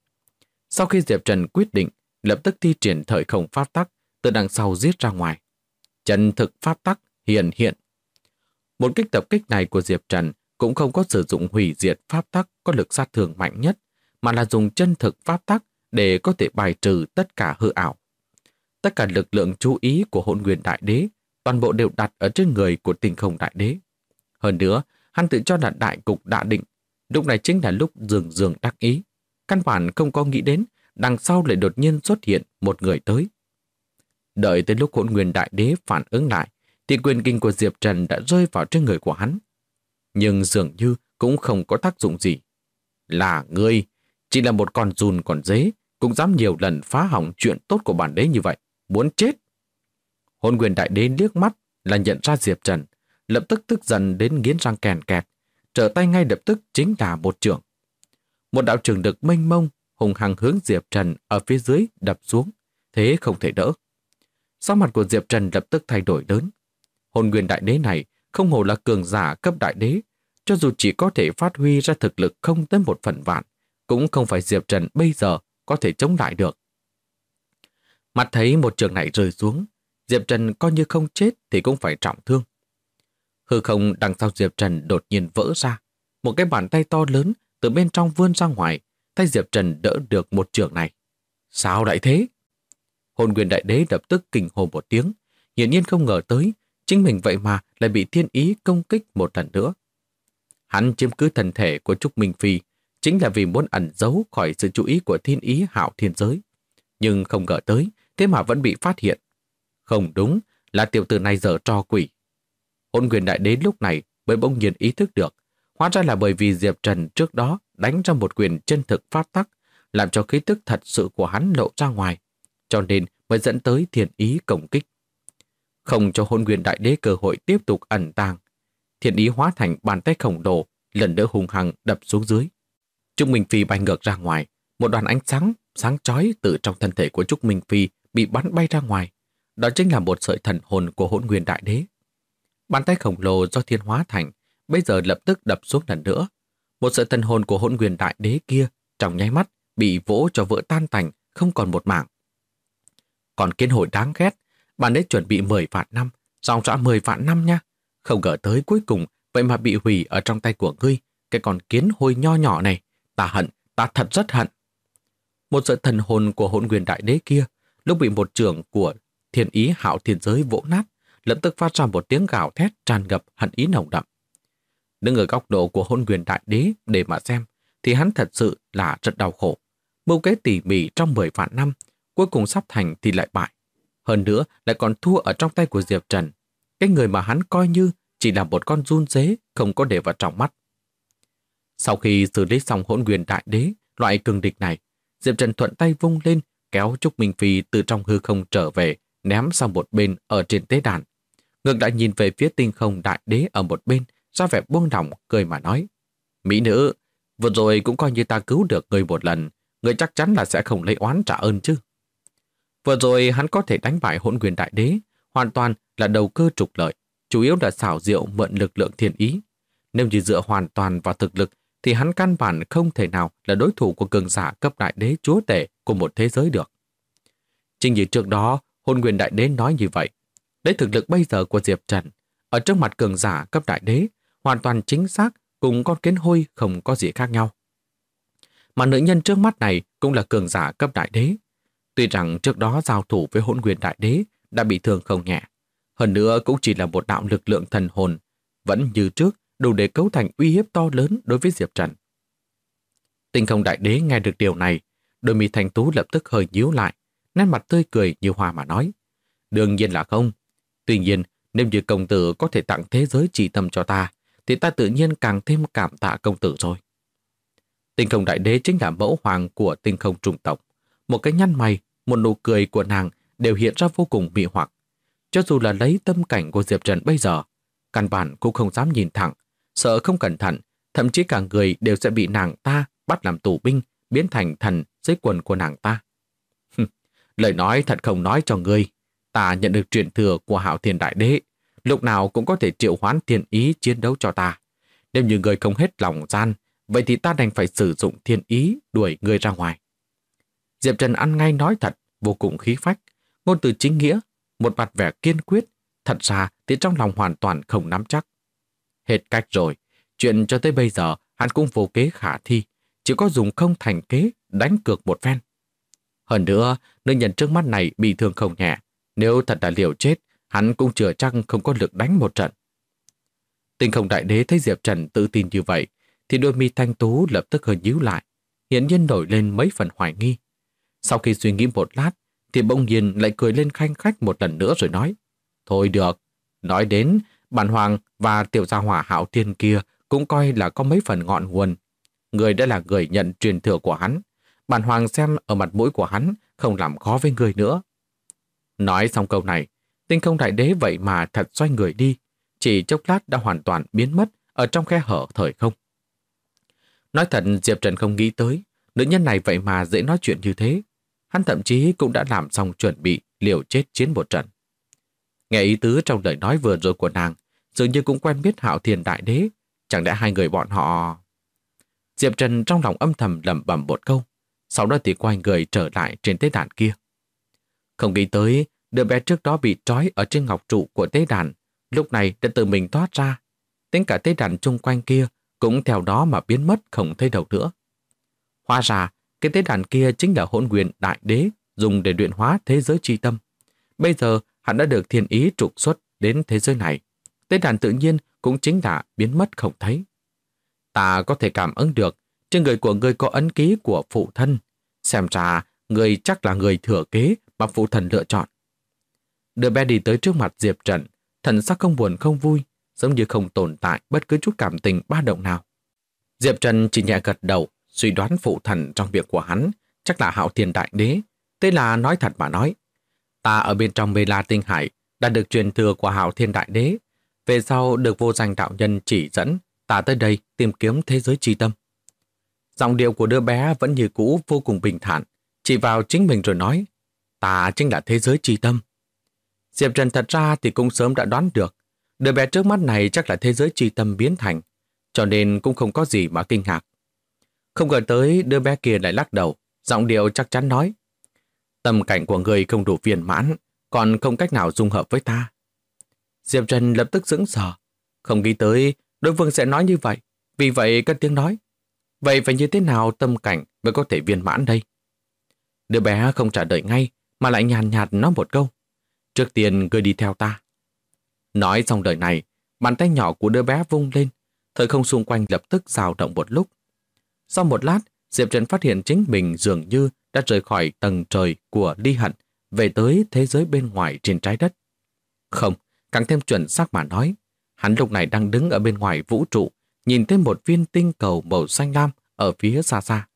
Sau khi Diệp Trần quyết định, lập tức thi triển thời không pháp tắc từ đằng sau giết ra ngoài. Chân thực pháp tắc hiện hiện. Một kích tập kích này của Diệp Trần cũng không có sử dụng hủy diệt pháp tắc có lực sát thương mạnh nhất, mà là dùng chân thực pháp tắc để có thể bài trừ tất cả hư ảo. Tất cả lực lượng chú ý của Hỗn Nguyên Đại Đế toàn bộ đều đặt ở trên người của Tinh Không Đại Đế. Hơn nữa, hắn tự cho là đại cục đã định. Lúc này chính là lúc dường dường đắc ý. Căn bản không có nghĩ đến đằng sau lại đột nhiên xuất hiện một người tới. Đợi tới lúc Hỗn Nguyên Đại Đế phản ứng lại, thì quyền kinh của Diệp Trần đã rơi vào trên người của hắn. Nhưng dường như cũng không có tác dụng gì. Là ngươi, chỉ là một con giun còn dế, cũng dám nhiều lần phá hỏng chuyện tốt của bản đế như vậy, muốn chết. Hỗn Nguyên Đại Đế liếc mắt là nhận ra Diệp Trần, lập tức tức giận đến nghiến răng kèn kẹt, trở tay ngay lập tức chính là một chưởng. Một đạo chưởng lực mênh mông hùng hăng hướng Diệp Trần ở phía dưới đập xuống, thế không thể đỡ. Sắc mặt của Diệp Trần lập tức thay đổi lớn. Hỗn Nguyên Đại Đế này không hổ là cường giả cấp đại đế, cho dù chỉ có thể phát huy ra thực lực không tới 1/1000, cũng không phải Diệp Trần bây giờ có thể chống lại được. Mặt thấy một trường này rơi xuống, Diệp Trần coi như không chết thì cũng phải trọng thương. Hư không đằng sau Diệp Trần đột nhiên vỡ ra, một cái bàn tay to lớn từ bên trong vươn ra ngoài, tay Diệp Trần đỡ được một trường này. Sao lại thế? Hỗn Nguyên Đại Đế lập tức kinh hô một tiếng, hiển nhiên không ngờ tới chính mình vậy mà lại bị thiên ý công kích một lần nữa. Hắn chiếm cứ thân thể của Trúc Minh Phi chính là vì muốn ẩn giấu khỏi sự chú ý của thiên ý Hạo Thiên giới. Nhưng không ngờ tới, thế mà vẫn bị phát hiện. Không đúng, là tiểu tử này giở trò quỷ. Hỗn Nguyên Đại Đế lúc này mới bỗng nhiên ý thức được, hóa ra là bởi vì Diệp Trần trước đó đánh ra một quyền chân thực pháp tắc, làm cho khí tức thật sự của hắn lộ ra ngoài, cho nên mới dẫn tới thiên ý công kích. Không cho Hỗn Nguyên Đại Đế cơ hội tiếp tục ẩn tàng, thiên ý hóa thành bàn tay khổng lồ, lần nữa hung hăng đập xuống dưới. Trúc Minh Phi bay ngược ra ngoài, một đoàn ánh sáng chói từ trong thân thể của Trúc Minh Phi bị bắn bay ra ngoài. Đó chính là một sợi thần hồn của Hỗn Nguyên Đại Đế. Bàn tay khổng lồ do thiên hóa thành bây giờ lập tức đập xuống lần nữa. Một sợi thần hồn của Hỗn Nguyên Đại Đế kia trong nháy mắt bị vỗ cho vỡ tan tành, không còn một mảng. Còn kiến hồi đáng ghét, bản đế chuẩn bị 10 vạn năm, dòng dã 10 vạn năm nha. Không ngờ tới cuối cùng vậy mà bị hủy ở trong tay của ngươi, cái con kiến hôi nho nhỏ này. Ta hận, ta thật rất hận. Một sợi thần hồn của Hỗn Nguyên Đại Đế kia lúc bị một chưởng của thiên ý Hạo Thiên giới vỗ nát, lập tức phát ra một tiếng gào thét tràn ngập hận ý nồng đậm. Đứng ở góc độ của Hỗn Nguyên Đại Đế để mà xem, thì hắn thật sự là rất đau khổ. Mưu kế tỉ mỉ trong 10 vạn năm, cuối cùng sắp thành thì lại bại. Hơn nữa lại còn thua ở trong tay của Diệp Trần, cái người mà hắn coi như chỉ là một con giun dế không có để vào trong mắt. Sau khi xử lý xong Hỗn Nguyên Đại Đế, loại cường địch này, Diệp Trần thuận tay vung lên, kéo Trúc Minh Phi từ trong hư không trở về, ném sang một bên ở trên tế đàn. Ngược lại nhìn về phía Tinh Không Đại Đế ở một bên, ra vẻ buông lỏng, cười mà nói: Mỹ nữ, vừa rồi cũng coi như ta cứu được người một lần, người chắc chắn là sẽ không lấy oán trả ơn chứ. Vừa rồi hắn có thể đánh bại Hỗn Nguyên Đại Đế, hoàn toàn là đầu cơ trục lợi, chủ yếu là xảo diệu mượn lực lượng thiên ý. Nếu như dựa hoàn toàn vào thực lực thì hắn căn bản không thể nào là đối thủ của cường giả cấp đại đế chúa tể của một thế giới được. Chính như trước đó, Hôn Nguyên Đại Đế nói như vậy. Lấy thực lực bây giờ của Diệp Trần, ở trước mặt cường giả cấp đại đế, hoàn toàn chính xác cùng con kiến hôi không có gì khác nhau. Mà nữ nhân trước mắt này cũng là cường giả cấp đại đế. Tuy rằng trước đó giao thủ với Hỗn Nguyên Đại Đế đã bị thương không nhẹ, hơn nữa cũng chỉ là một đạo lực lượng thần hồn, vẫn như trước đủ để cấu thành uy hiếp to lớn đối với Diệp Trần. Tinh Không Đại Đế nghe được điều này, đôi mi thanh tú lập tức hơi nhíu lại, nét mặt tươi cười như hoa mà nói: đương nhiên là không. Tuy nhiên, nếu như công tử có thể tặng thế giới chỉ tâm cho ta, thì ta tự nhiên càng thêm cảm tạ công tử rồi. Tinh Không Đại Đế chính là mẫu hoàng của Tinh Không Trung tộc. Một cái nhăn mày, một nụ cười của nàng đều hiện ra vô cùng mị hoặc. Cho dù là lấy tâm cảnh của Diệp Trần bây giờ, căn bản cũng không dám nhìn thẳng, sợ không cẩn thận, thậm chí cả người đều sẽ bị nàng ta bắt làm tù binh, biến thành thần dưới quần của nàng ta. Lời nói thật không nói cho ngươi, ta nhận được truyền thừa của Hạo Thiên Đại Đế, lúc nào cũng có thể triệu hoán thiên ý chiến đấu cho ta. Nếu như ngươi không hết lòng gian, vậy thì ta đành phải sử dụng thiên ý đuổi ngươi ra ngoài. Diệp Trần ăn ngay nói thật, vô cùng khí phách, ngôn từ chính nghĩa, một mặt vẻ kiên quyết, thật ra thì trong lòng hoàn toàn không nắm chắc. Hết cách rồi, chuyện cho tới bây giờ hắn cũng vô kế khả thi, chỉ có dùng không thành kế đánh cược một phen. Hơn nữa, nữ nhân trước mắt này bị thương không nhẹ, nếu thật là liều chết, hắn cũng chưa chắc không có lực đánh một trận. Tinh Không Đại Đế thấy Diệp Trần tự tin như vậy, thì đôi mi thanh tú lập tức hơi nhíu lại, hiển nhiên nổi lên mấy phần hoài nghi. Sau khi suy nghĩ một lát, thì bỗng nhiên lại cười lên khanh khách một lần nữa rồi nói: thôi được, nói đến bản hoàng và tiểu gia hỏa Hạo Thiên kia cũng coi là có mấy phần ngọn nguồn. Người đã là người nhận truyền thừa của hắn, bản hoàng xem ở mặt mũi của hắn không làm khó với người nữa. Nói xong câu này, Tinh Không Đại Đế vậy mà thật xoay người đi, chỉ chốc lát đã hoàn toàn biến mất ở trong khe hở thời không. Nói thật, Diệp Trần không nghĩ tới nữ nhân này vậy mà dễ nói chuyện như thế. Hắn thậm chí cũng đã làm xong chuẩn bị liều chết chiến một trận. Nghe ý tứ trong lời nói vừa rồi của nàng, dường như cũng quen biết Hạo Thiên Đại Đế, chẳng lẽ hai người bọn họ... Diệp Trần trong lòng âm thầm lẩm bẩm một câu, sau đó thì quay người trở lại trên tế đàn kia. Không nghĩ tới, đứa bé trước đó bị trói ở trên ngọc trụ của tế đàn, lúc này đã tự mình thoát ra. Tính cả tế đàn chung quanh kia cũng theo đó mà biến mất không thấy đâu nữa. Hóa ra, cái tế đàn kia chính là Hỗn Nguyên Đại Đế dùng để luyện hóa thế giới chi tâm. Bây giờ hắn đã được thiên ý trục xuất đến thế giới này. Tế đàn tự nhiên cũng chính là biến mất không thấy. Ta có thể cảm ứng được trên người của người có ấn ký của phụ thân. Xem ra người chắc là người thừa kế mà phụ thân lựa chọn. Đứa bé đi tới trước mặt Diệp Trần, thần sắc không buồn không vui, giống như không tồn tại bất cứ chút cảm tình ba động nào. Diệp Trần chỉ nhẹ gật đầu, suy đoán phụ thần trong việc của hắn chắc là Hạo Thiên Đại Đế. Thế là nói thật mà nói, ta ở bên trong Mê La Tinh Hải đã được truyền thừa của Hạo Thiên Đại Đế. Về sau được vô danh đạo nhân chỉ dẫn ta tới đây tìm kiếm thế giới chi tâm. Giọng điệu của đứa bé vẫn như cũ vô cùng bình thản, chỉ vào chính mình rồi nói: ta chính là thế giới chi tâm. Diệp Trần thật ra thì cũng sớm đã đoán được đứa bé trước mắt này chắc là thế giới chi tâm biến thành, cho nên cũng không có gì mà kinh ngạc. Không ngờ tới đứa bé kia lại lắc đầu, giọng điệu chắc chắn nói: tâm cảnh của người không đủ viên mãn, còn không cách nào dung hợp với ta. Diệp Trần lập tức sững sờ, không nghĩ tới đối phương sẽ nói như vậy, vì vậy cất tiếng nói: vậy phải như thế nào tâm cảnh mới có thể viên mãn đây? Đứa bé không trả lời ngay, mà lại nhàn nhạt nói một câu: trước tiên ngươi đi theo ta. Nói xong lời này, bàn tay nhỏ của đứa bé vung lên, thời không xung quanh lập tức dao động một lúc. Sau một lát, Diệp Trần phát hiện chính mình dường như đã rời khỏi tầng trời của Ly Hận, về tới thế giới bên ngoài trên trái đất. Không, càng thêm chuẩn xác mà nói, hắn lúc này đang đứng ở bên ngoài vũ trụ, nhìn thấy một viên tinh cầu màu xanh lam ở phía xa xa.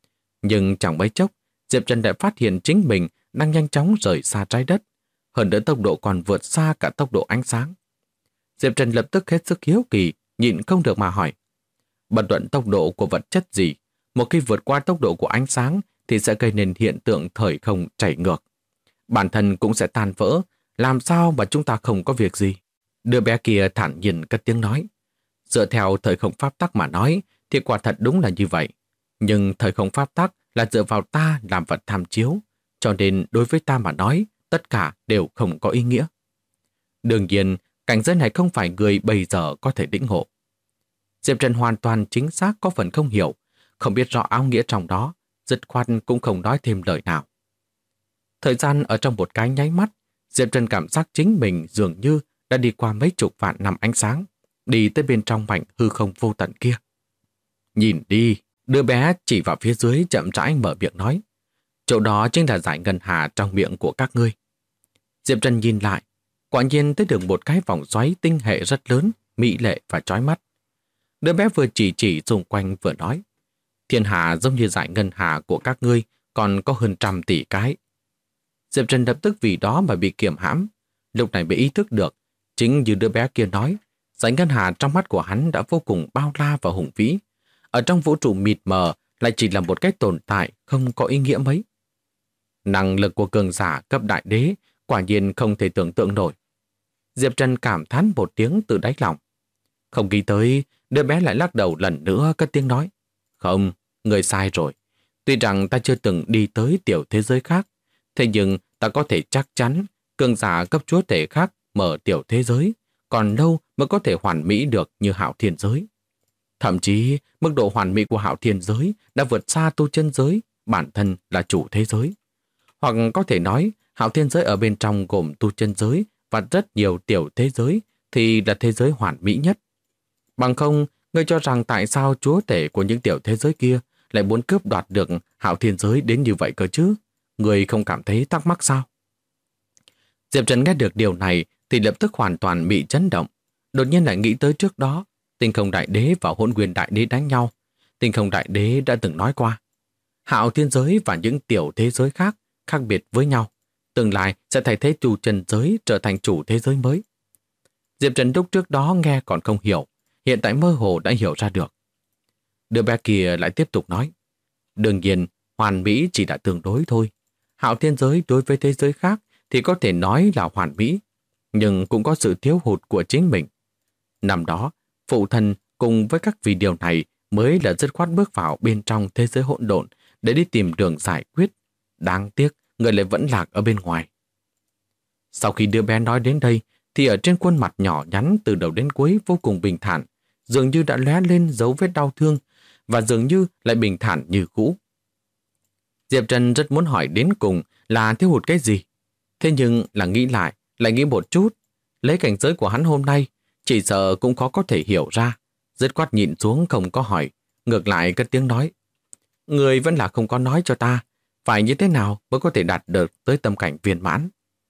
Nhưng chẳng mấy chốc, Diệp Trần đã phát hiện chính mình đang nhanh chóng rời xa trái đất, hơn nữa tốc độ còn vượt xa cả tốc độ ánh sáng. Diệp Trần lập tức hết sức hiếu kỳ, nhịn không được mà hỏi: bất luận tốc độ của vật chất gì, một khi vượt qua tốc độ của ánh sáng thì sẽ gây nên hiện tượng thời không chảy ngược. Bản thân cũng sẽ tan vỡ, làm sao mà chúng ta không có việc gì? Đứa bé kia thản nhiên cất tiếng nói: dựa theo thời không pháp tắc mà nói thì quả thật đúng là như vậy. Nhưng thời không pháp tắc là dựa vào ta làm vật tham chiếu, cho nên đối với ta mà nói, tất cả đều không có ý nghĩa. Đương nhiên, cảnh giới này không phải người bây giờ có thể lĩnh ngộ. Diệp Trần hoàn toàn chính xác có phần không hiểu, không biết rõ áo nghĩa trong đó, dứt khoát cũng không nói thêm lời nào. Thời gian ở trong một cái nháy mắt, Diệp Trần cảm giác chính mình dường như đã đi qua mấy chục vạn năm ánh sáng, đi tới bên trong mảnh hư không vô tận kia. Nhìn đi, đứa bé chỉ vào phía dưới chậm rãi mở miệng nói. Chỗ đó chính là dải ngân hà trong miệng của các ngươi. Diệp Trần nhìn lại, quả nhiên tới được một cái vòng xoáy tinh hệ rất lớn, mỹ lệ và chói mắt. Đứa bé vừa chỉ xung quanh vừa nói. Thiên hà giống như dải ngân hà của các ngươi, còn có hơn 100 tỷ cái. Diệp Trần lập tức vì đó mà bị kiềm hãm. Lúc này mới ý thức được, chính như đứa bé kia nói, dải ngân hà trong mắt của hắn đã vô cùng bao la và hùng vĩ. Ở trong vũ trụ mịt mờ lại chỉ là một cái tồn tại không có ý nghĩa mấy. Năng lực của cường giả cấp đại đế quả nhiên không thể tưởng tượng nổi. Diệp Trần cảm thán một tiếng từ đáy lòng. Không nghĩ tới, đứa bé lại lắc đầu lần nữa cất tiếng nói. Không, người sai rồi. Tuy rằng ta chưa từng đi tới tiểu thế giới khác, thế nhưng ta có thể chắc chắn cường giả cấp chúa tể khác mở tiểu thế giới, còn đâu mới có thể hoàn mỹ được như Hạo Thiên giới. Thậm chí, mức độ hoàn mỹ của Hạo Thiên giới đã vượt xa tu chân giới, bản thân là chủ thế giới. Hoặc có thể nói, Hạo Thiên giới ở bên trong gồm tu chân giới và rất nhiều tiểu thế giới thì là thế giới hoàn mỹ nhất. Bằng không, ngươi cho rằng tại sao chúa tể của những tiểu thế giới kia lại muốn cướp đoạt được Hạo Thiên giới đến như vậy cơ chứ? Ngươi không cảm thấy thắc mắc sao? Diệp Trần nghe được điều này thì lập tức hoàn toàn bị chấn động. Đột nhiên lại nghĩ tới trước đó, Tinh Không Đại Đế và Hỗn Nguyên Đại Đế đánh nhau. Tinh Không Đại Đế đã từng nói qua, Hạo Thiên giới và những tiểu thế giới khác khác biệt với nhau, tương lai sẽ thay thế tu chân giới trở thành chủ thế giới mới. Diệp Trần lúc trước đó nghe còn không hiểu, hiện tại mơ hồ đã hiểu ra được. Đứa bé kia lại tiếp tục nói, đương nhiên, hoàn mỹ chỉ là tương đối thôi. Hạo Thiên giới đối với thế giới khác thì có thể nói là hoàn mỹ, nhưng cũng có sự thiếu hụt của chính mình. Năm đó, phụ thân cùng với các vì điều này mới là dứt khoát bước vào bên trong thế giới hỗn độn để đi tìm đường giải quyết. Đáng tiếc, người lại vẫn lạc ở bên ngoài. Sau khi đứa bé nói đến đây, thì ở trên khuôn mặt nhỏ nhắn từ đầu đến cuối vô cùng bình thản, dường như đã lóe lên dấu vết đau thương, và dường như lại bình thản như cũ. Diệp Trần rất muốn hỏi đến cùng là thiếu hụt cái gì. Thế nhưng là nghĩ lại nghĩ một chút, lấy cảnh giới của hắn hôm nay, chỉ sợ cũng khó có thể hiểu ra. Dứt khoát nhìn xuống không có hỏi, ngược lại cất tiếng nói. Người vẫn là không có nói cho ta, phải như thế nào mới có thể đạt được tới tâm cảnh viên mãn.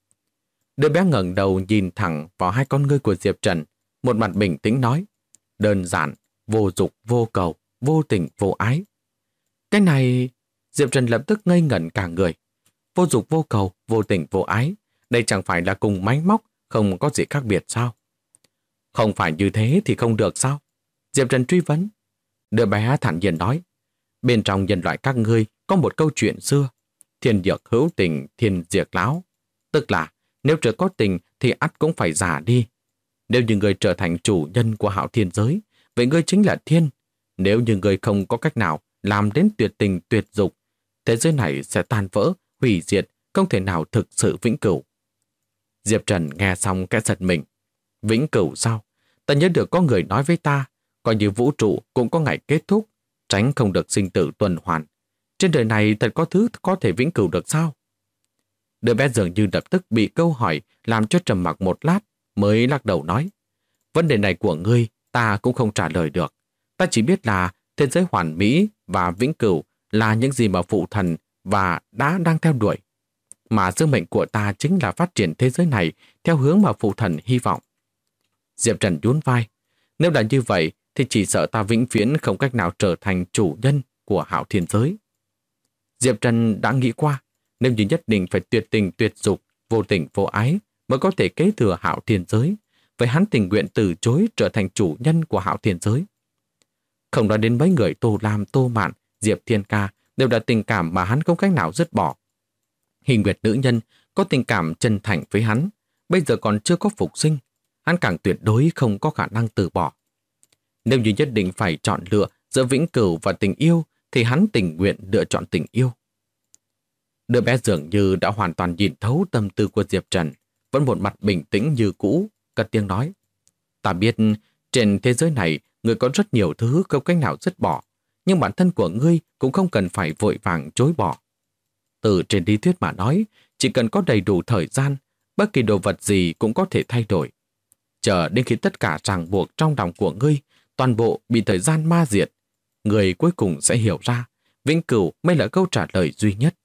Đứa bé ngẩng đầu nhìn thẳng vào hai con ngươi của Diệp Trần, một mặt bình tĩnh nói, đơn giản, vô dục, vô cầu, vô tình, vô ái. Cái này, Diệp Trần lập tức ngây ngẩn cả người. Vô dục, vô cầu, vô tình, vô ái, đây chẳng phải là cùng máy móc, không có gì khác biệt sao? Không phải như thế thì không được sao? Diệp Trần truy vấn. Đứa bé thản nhiên nói, bên trong nhân loại các ngươi có một câu chuyện xưa, thiên dược hữu tình, thiên diệt lão. Tức là, nếu chưa có tình thì ắt cũng phải già đi. Nếu như người trở thành chủ nhân của Hạo Thiên giới, vậy ngươi chính là thiên. Nếu như người không có cách nào làm đến tuyệt tình tuyệt dục, thế giới này sẽ tan vỡ, hủy diệt, không thể nào thực sự vĩnh cửu. Diệp Trần nghe xong cái giật mình. Vĩnh cửu sao? Ta nhớ được có người nói với ta, coi như vũ trụ cũng có ngày kết thúc, tránh không được sinh tử tuần hoàn. Trên đời này thật có thứ có thể vĩnh cửu được sao? Đứa bé dường như lập tức bị câu hỏi làm cho trầm mặc một lát, mới lắc đầu nói. Vấn đề này của ngươi ta cũng không trả lời được. Ta chỉ biết là thế giới hoàn mỹ và vĩnh cửu là những gì mà phụ thần và đang theo đuổi. Mà sứ mệnh của ta chính là phát triển thế giới này theo hướng mà phụ thần hy vọng. Diệp Trần nhún vai. Nếu là như vậy thì chỉ sợ ta vĩnh viễn không cách nào trở thành chủ nhân của Hạo Thiên giới. Diệp Trần đã nghĩ qua, nếu như nhất định phải tuyệt tình tuyệt dục, vô tình vô ái mới có thể kế thừa Hạo Thiên giới, vậy hắn tình nguyện từ chối trở thành chủ nhân của Hạo Thiên giới. Không nói đến mấy người Tô Lam, Tô Mạn, Diệp Thiên Ca đều là tình cảm mà hắn không cách nào dứt bỏ. Hình Nguyệt nữ nhân có tình cảm chân thành với hắn, bây giờ còn chưa có phục sinh, hắn càng tuyệt đối không có khả năng từ bỏ. Nếu như nhất định phải chọn lựa Giữa vĩnh cửu và tình yêu thì hắn tình nguyện lựa chọn tình yêu. Đứa bé dường như đã hoàn toàn nhìn thấu tâm tư của Diệp Trần, vẫn một mặt bình tĩnh như cũ, cất tiếng nói. Ta biết trên thế giới này ngươi có rất nhiều thứ không cách nào dứt bỏ, nhưng bản thân của ngươi cũng không cần phải vội vàng chối bỏ. Từ trên lý thuyết mà nói, chỉ cần có đầy đủ thời gian, bất kỳ đồ vật gì cũng có thể thay đổi. Chờ đến khi tất cả ràng buộc trong lòng của ngươi toàn bộ bị thời gian ma diệt, người cuối cùng sẽ hiểu ra vĩnh cửu mới là câu trả lời duy nhất.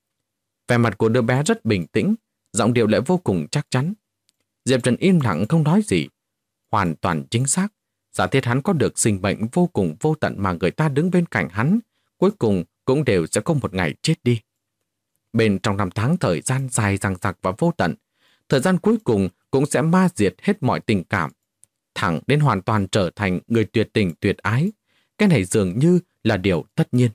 Vẻ mặt của đứa bé rất bình tĩnh, giọng điệu lại vô cùng chắc chắn. Diệp Trần im lặng không nói gì. Hoàn toàn chính xác, giả thiết hắn có được sinh mệnh vô cùng vô tận mà người ta đứng bên cạnh hắn, cuối cùng cũng đều sẽ có một ngày chết đi. Bên trong năm tháng thời gian dài dằng dặc và vô tận, thời gian cuối cùng cũng sẽ ma diệt hết mọi tình cảm, thẳng đến hoàn toàn trở thành người tuyệt tình tuyệt ái. Cái này dường như là điều tất nhiên.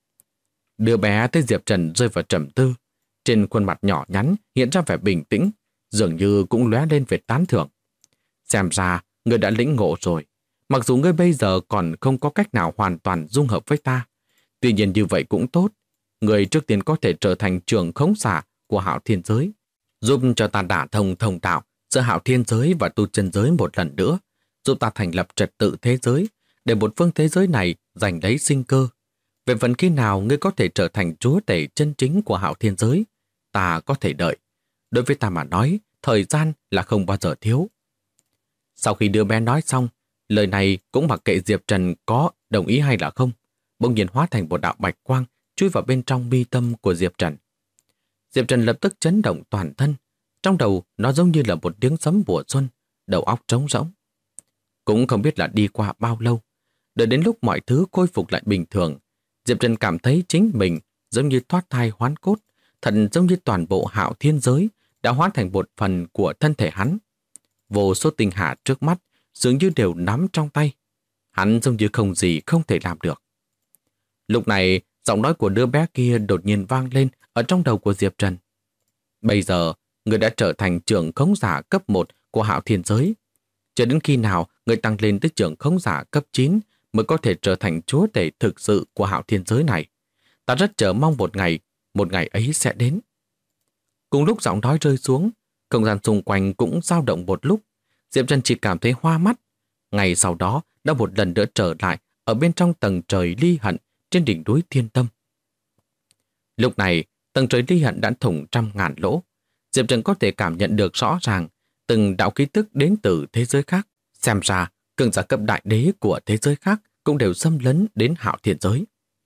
Đứa bé thấy Diệp Trần rơi vào trầm tư, trên khuôn mặt nhỏ nhắn hiện ra vẻ bình tĩnh, dường như cũng lóe lên vẻ tán thưởng. Xem ra, ngươi đã lĩnh ngộ rồi. Mặc dù ngươi bây giờ còn không có cách nào hoàn toàn dung hợp với ta, tuy nhiên như vậy cũng tốt. Ngươi trước tiên có thể trở thành trưởng khống giả của Hạo Thiên Giới, giúp cho ta đả thông thông đạo giữa Hạo Thiên Giới và tu chân giới một lần nữa, giúp ta thành lập trật tự thế giới, để một phương thế giới này giành lấy sinh cơ. Về phần khi nào ngươi có thể trở thành chúa tể chân chính của Hạo Thiên Giới, ta có thể đợi. Đối với ta mà nói, thời gian là không bao giờ thiếu. Sau khi đứa bé nói xong, lời này cũng mặc kệ Diệp Trần có đồng ý hay là không, bỗng nhiên hóa thành một đạo bạch quang chui vào bên trong mi tâm của Diệp Trần. Diệp Trần lập tức chấn động toàn thân, trong đầu nó giống như là một tiếng sấm mùa xuân, đầu óc trống rỗng. Cũng không biết là đi qua bao lâu, đợi đến lúc mọi thứ khôi phục lại bình thường, Diệp Trần cảm thấy chính mình giống như thoát thai hoán cốt, thật giống như toàn bộ Hạo Thiên Giới đã hóa thành một phần của thân thể hắn. Vô số tinh hà trước mắt dường như đều nắm trong tay. Hắn giống như không gì không thể làm được. Lúc này, giọng nói của đứa bé kia đột nhiên vang lên ở trong đầu của Diệp Trần. Bây giờ, người đã trở thành trưởng khống giả cấp 1 của Hạo Thiên Giới. Cho đến khi nào người tăng lên tới trưởng khống giả cấp 9 mới có thể trở thành chúa tể thực sự của Hạo Thiên Giới này. Ta rất chờ mong một ngày ấy sẽ đến. Cùng lúc giọng nói rơi xuống, không gian xung quanh cũng dao động một lúc. Diệp Trần chỉ cảm thấy hoa mắt. Ngày sau đó đã một lần nữa trở lại ở bên trong tầng trời ly hận trên đỉnh núi Thiên Tâm. Lúc này, tầng trời ly hận đã thủng trăm ngàn lỗ. Diệp Trần có thể cảm nhận được rõ ràng từng đạo khí tức đến từ thế giới khác. Xem ra, cường giả cấp đại đế của thế giới khác cũng đều xâm lấn đến Hạo Thiên Giới.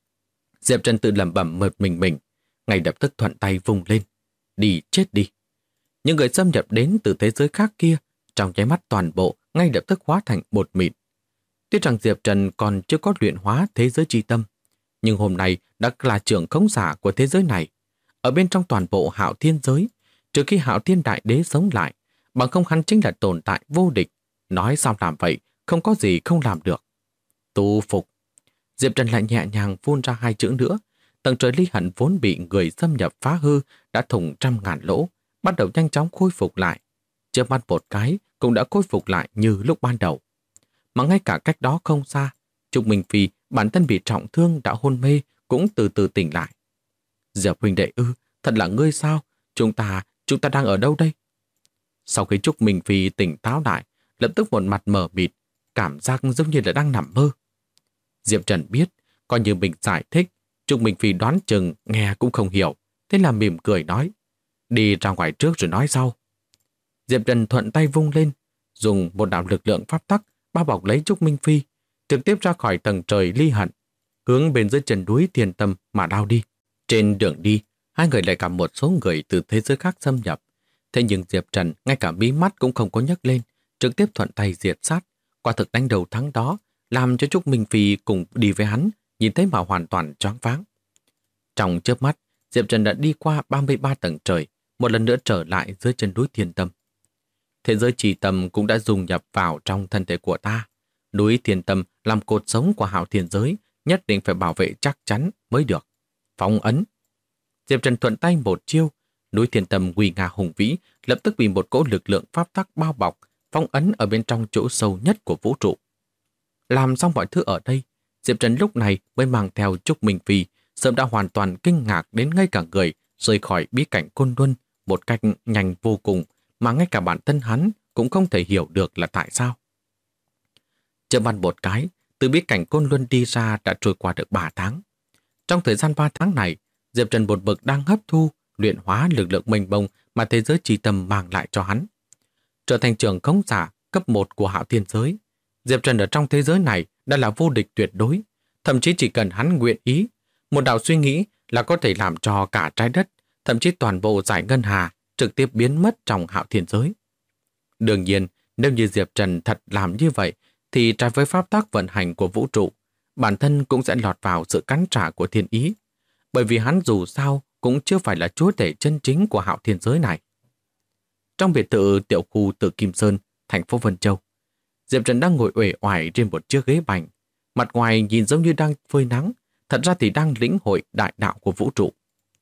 Diệp Trần tự lẩm bẩm một mình, ngay lập tức thuận tay vung lên. Đi chết đi. Những người xâm nhập đến từ thế giới khác kia trong nháy mắt toàn bộ ngay lập tức hóa thành bột mịn. Tuy rằng Diệp Trần còn chưa có luyện hóa thế giới chi tâm, nhưng hôm nay đã là trưởng khống giả của thế giới này. Ở bên trong toàn bộ Hạo Thiên Giới, trừ khi Hạo Thiên Đại Đế sống lại, bằng không hắn chính là tồn tại vô địch. Nói sao làm vậy, không có gì không làm được. Tu phục. Diệp Trần lại nhẹ nhàng phun ra hai chữ nữa. Tầng trời ly hận vốn bị người xâm nhập phá hư đã thủng trăm ngàn lỗ, bắt đầu nhanh chóng khôi phục lại. Chớp mắt một cái cũng đã khôi phục lại như lúc ban đầu. Mà ngay cả cách đó không xa, Trục Minh Phi bản thân bị trọng thương đã hôn mê cũng từ từ tỉnh lại. Diệp huynh đệ ư, thật là ngươi sao? Chúng ta đang ở đâu đây? Sau khi Trục Minh Phi tỉnh táo lại, lập tức một mặt mờ mịt, cảm giác giống như là đang nằm mơ. Diệp Trần biết, coi như mình giải thích, Trục Minh Phi đoán chừng nghe cũng không hiểu, thế là mỉm cười nói, đi ra ngoài trước rồi nói sau. Diệp Trần thuận tay vung lên, dùng một đạo lực lượng pháp tắc bao bọc lấy Trục Minh Phi, trực tiếp ra khỏi tầng trời ly hận, hướng bên dưới chân núi Thiên Tâm mà lao đi. Trên đường đi, hai người lại gặp một số người từ thế giới khác xâm nhập. Thế nhưng Diệp Trần ngay cả mí mắt cũng không có nhấc lên, trực tiếp thuận tay diệt sát. Quả thực đánh đầu thắng đó, làm cho Trúc Minh Phi cùng đi với hắn, nhìn thấy mà hoàn toàn choáng váng. Trong chớp mắt, Diệp Trần đã đi qua 33 tầng trời, một lần nữa trở lại dưới chân núi Thiên Tâm. Thế giới trì tâm cũng đã dung nhập vào trong thân thể của ta. Núi Thiên Tâm làm cột sống của Hạo Thiên Giới, nhất định phải bảo vệ chắc chắn mới được. Phong ấn. Diệp Trần thuận tay một chiêu, núi Thiên Tâm nguy nga hùng vĩ lập tức bị một cỗ lực lượng pháp tắc bao bọc, phong ấn ở bên trong chỗ sâu nhất của vũ trụ. Làm xong mọi thứ ở đây, Diệp Trần lúc này mới mang theo Trúc Minh Phi, sớm đã hoàn toàn kinh ngạc đến ngay cả người, rời khỏi bí cảnh Côn Luân một cách nhanh vô cùng mà ngay cả bản thân hắn cũng không thể hiểu được là tại sao. Chợt mắt một cái, từ bí cảnh Côn Luân đi ra đã trôi qua được 3 tháng. Trong thời gian 3 tháng này, Diệp Trần một mực đang hấp thu, luyện hóa lực lượng mênh mông mà thế giới chi tâm mang lại cho hắn. Trở thành trưởng khống giả cấp 1 của Hạo Thiên giới, Diệp Trần ở trong thế giới này đã là vô địch tuyệt đối, thậm chí chỉ cần hắn nguyện ý, một đạo suy nghĩ là có thể làm cho cả trái đất, thậm chí toàn bộ giải ngân hà trực tiếp biến mất trong Hạo Thiên giới. Đương nhiên, nếu như Diệp Trần thật làm như vậy, thì trái với pháp tắc vận hành của vũ trụ, bản thân cũng sẽ lọt vào sự cắn trả của thiên ý, bởi vì hắn dù sao cũng chưa phải là chúa tể chân chính của Hạo Thiên giới này. Trong biệt thự tiểu khu Tự Kim Sơn, thành phố Vân Châu, Diệp Trần đang ngồi uể oải trên một chiếc ghế bành, mặt ngoài nhìn giống như đang phơi nắng, thật ra thì đang lĩnh hội đại đạo của vũ trụ.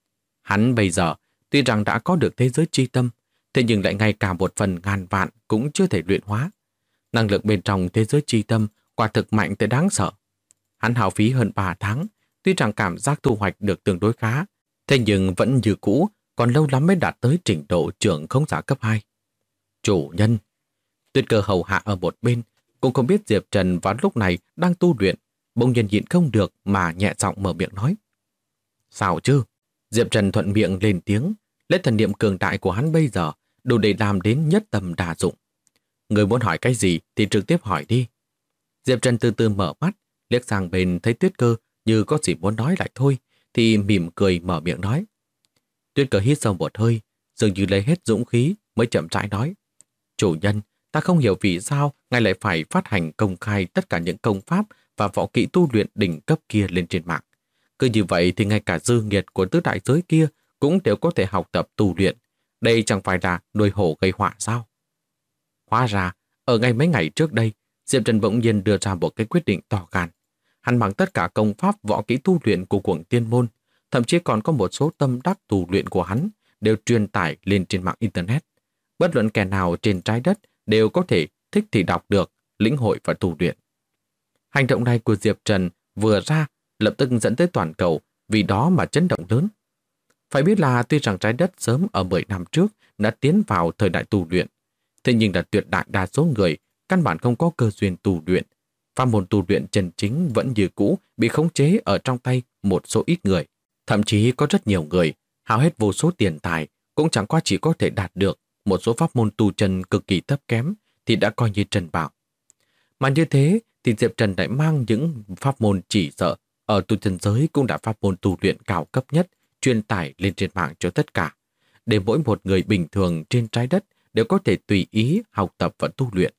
Hắn bây giờ tuy rằng đã có được thế giới chi tâm, thế nhưng lại ngay cả một phần ngàn vạn cũng chưa thể luyện hóa. Năng lượng bên trong thế giới chi tâm quả thực mạnh tới đáng sợ. Hắn hao phí hơn 3 tháng, tuy rằng cảm giác thu hoạch được tương đối khá, thế nhưng vẫn như cũ, còn lâu lắm mới đạt tới trình độ trưởng khống giả cấp 2. Chủ nhân, Tuyết Cơ hầu hạ ở một bên, cũng không biết Diệp Trần vào lúc này đang tu luyện, bỗng nhiên nhịn không được mà nhẹ giọng mở miệng nói. Sao chứ? Diệp Trần thuận miệng lên tiếng, lấy thần niệm cường đại của hắn bây giờ đủ để làm đến nhất tâm đa dụng. Người muốn hỏi cái gì thì trực tiếp hỏi đi. Diệp Trần từ từ mở mắt, liếc sang bên thấy Tuyết Cơ như có gì muốn nói lại thôi, thì mỉm cười mở miệng nói. Tuyết Cơ hít sâu một hơi, dường như lấy hết dũng khí mới chậm rãi nói. Chủ nhân, ta không hiểu vì sao ngài lại phải phát hành công khai tất cả những công pháp và võ kỹ tu luyện đỉnh cấp kia lên trên mạng. Cứ như vậy thì ngay cả dư nghiệt của tứ đại giới kia cũng đều có thể học tập tu luyện. Đây chẳng phải là nuôi hổ gây họa sao? Hóa ra, ở ngay mấy ngày trước đây, Diệp Trần bỗng nhiên đưa ra một cái quyết định to gan. Hắn bằng tất cả công pháp võ kỹ tu luyện của Cuồng Tiên Môn, thậm chí còn có một số tâm đắc tu luyện của hắn đều truyền tải lên trên mạng Internet. Bất luận kẻ nào trên trái đất đều có thể thích thì đọc được, lĩnh hội và tu luyện. Hành động này của Diệp Trần vừa ra lập tức dẫn tới toàn cầu, vì đó mà chấn động lớn. Phải biết là tuy rằng trái đất sớm ở 10 năm trước đã tiến vào thời đại tu luyện, thế nhưng là tuyệt đại đa số người căn bản không có cơ duyên tu luyện. Pháp môn tu luyện chân chính vẫn như cũ bị khống chế ở trong tay một số ít người. Thậm chí có rất nhiều người hao hết vô số tiền tài cũng chẳng qua chỉ có thể đạt được một số pháp môn tu chân cực kỳ thấp kém thì đã coi như trần bảo. Mà như thế thì Diệp Trần lại mang những pháp môn chỉ sợ ở tu chân giới cũng đã pháp môn tu luyện cao cấp nhất truyền tải lên trên mạng cho tất cả, để mỗi một người bình thường trên trái đất đều có thể tùy ý học tập và tu luyện.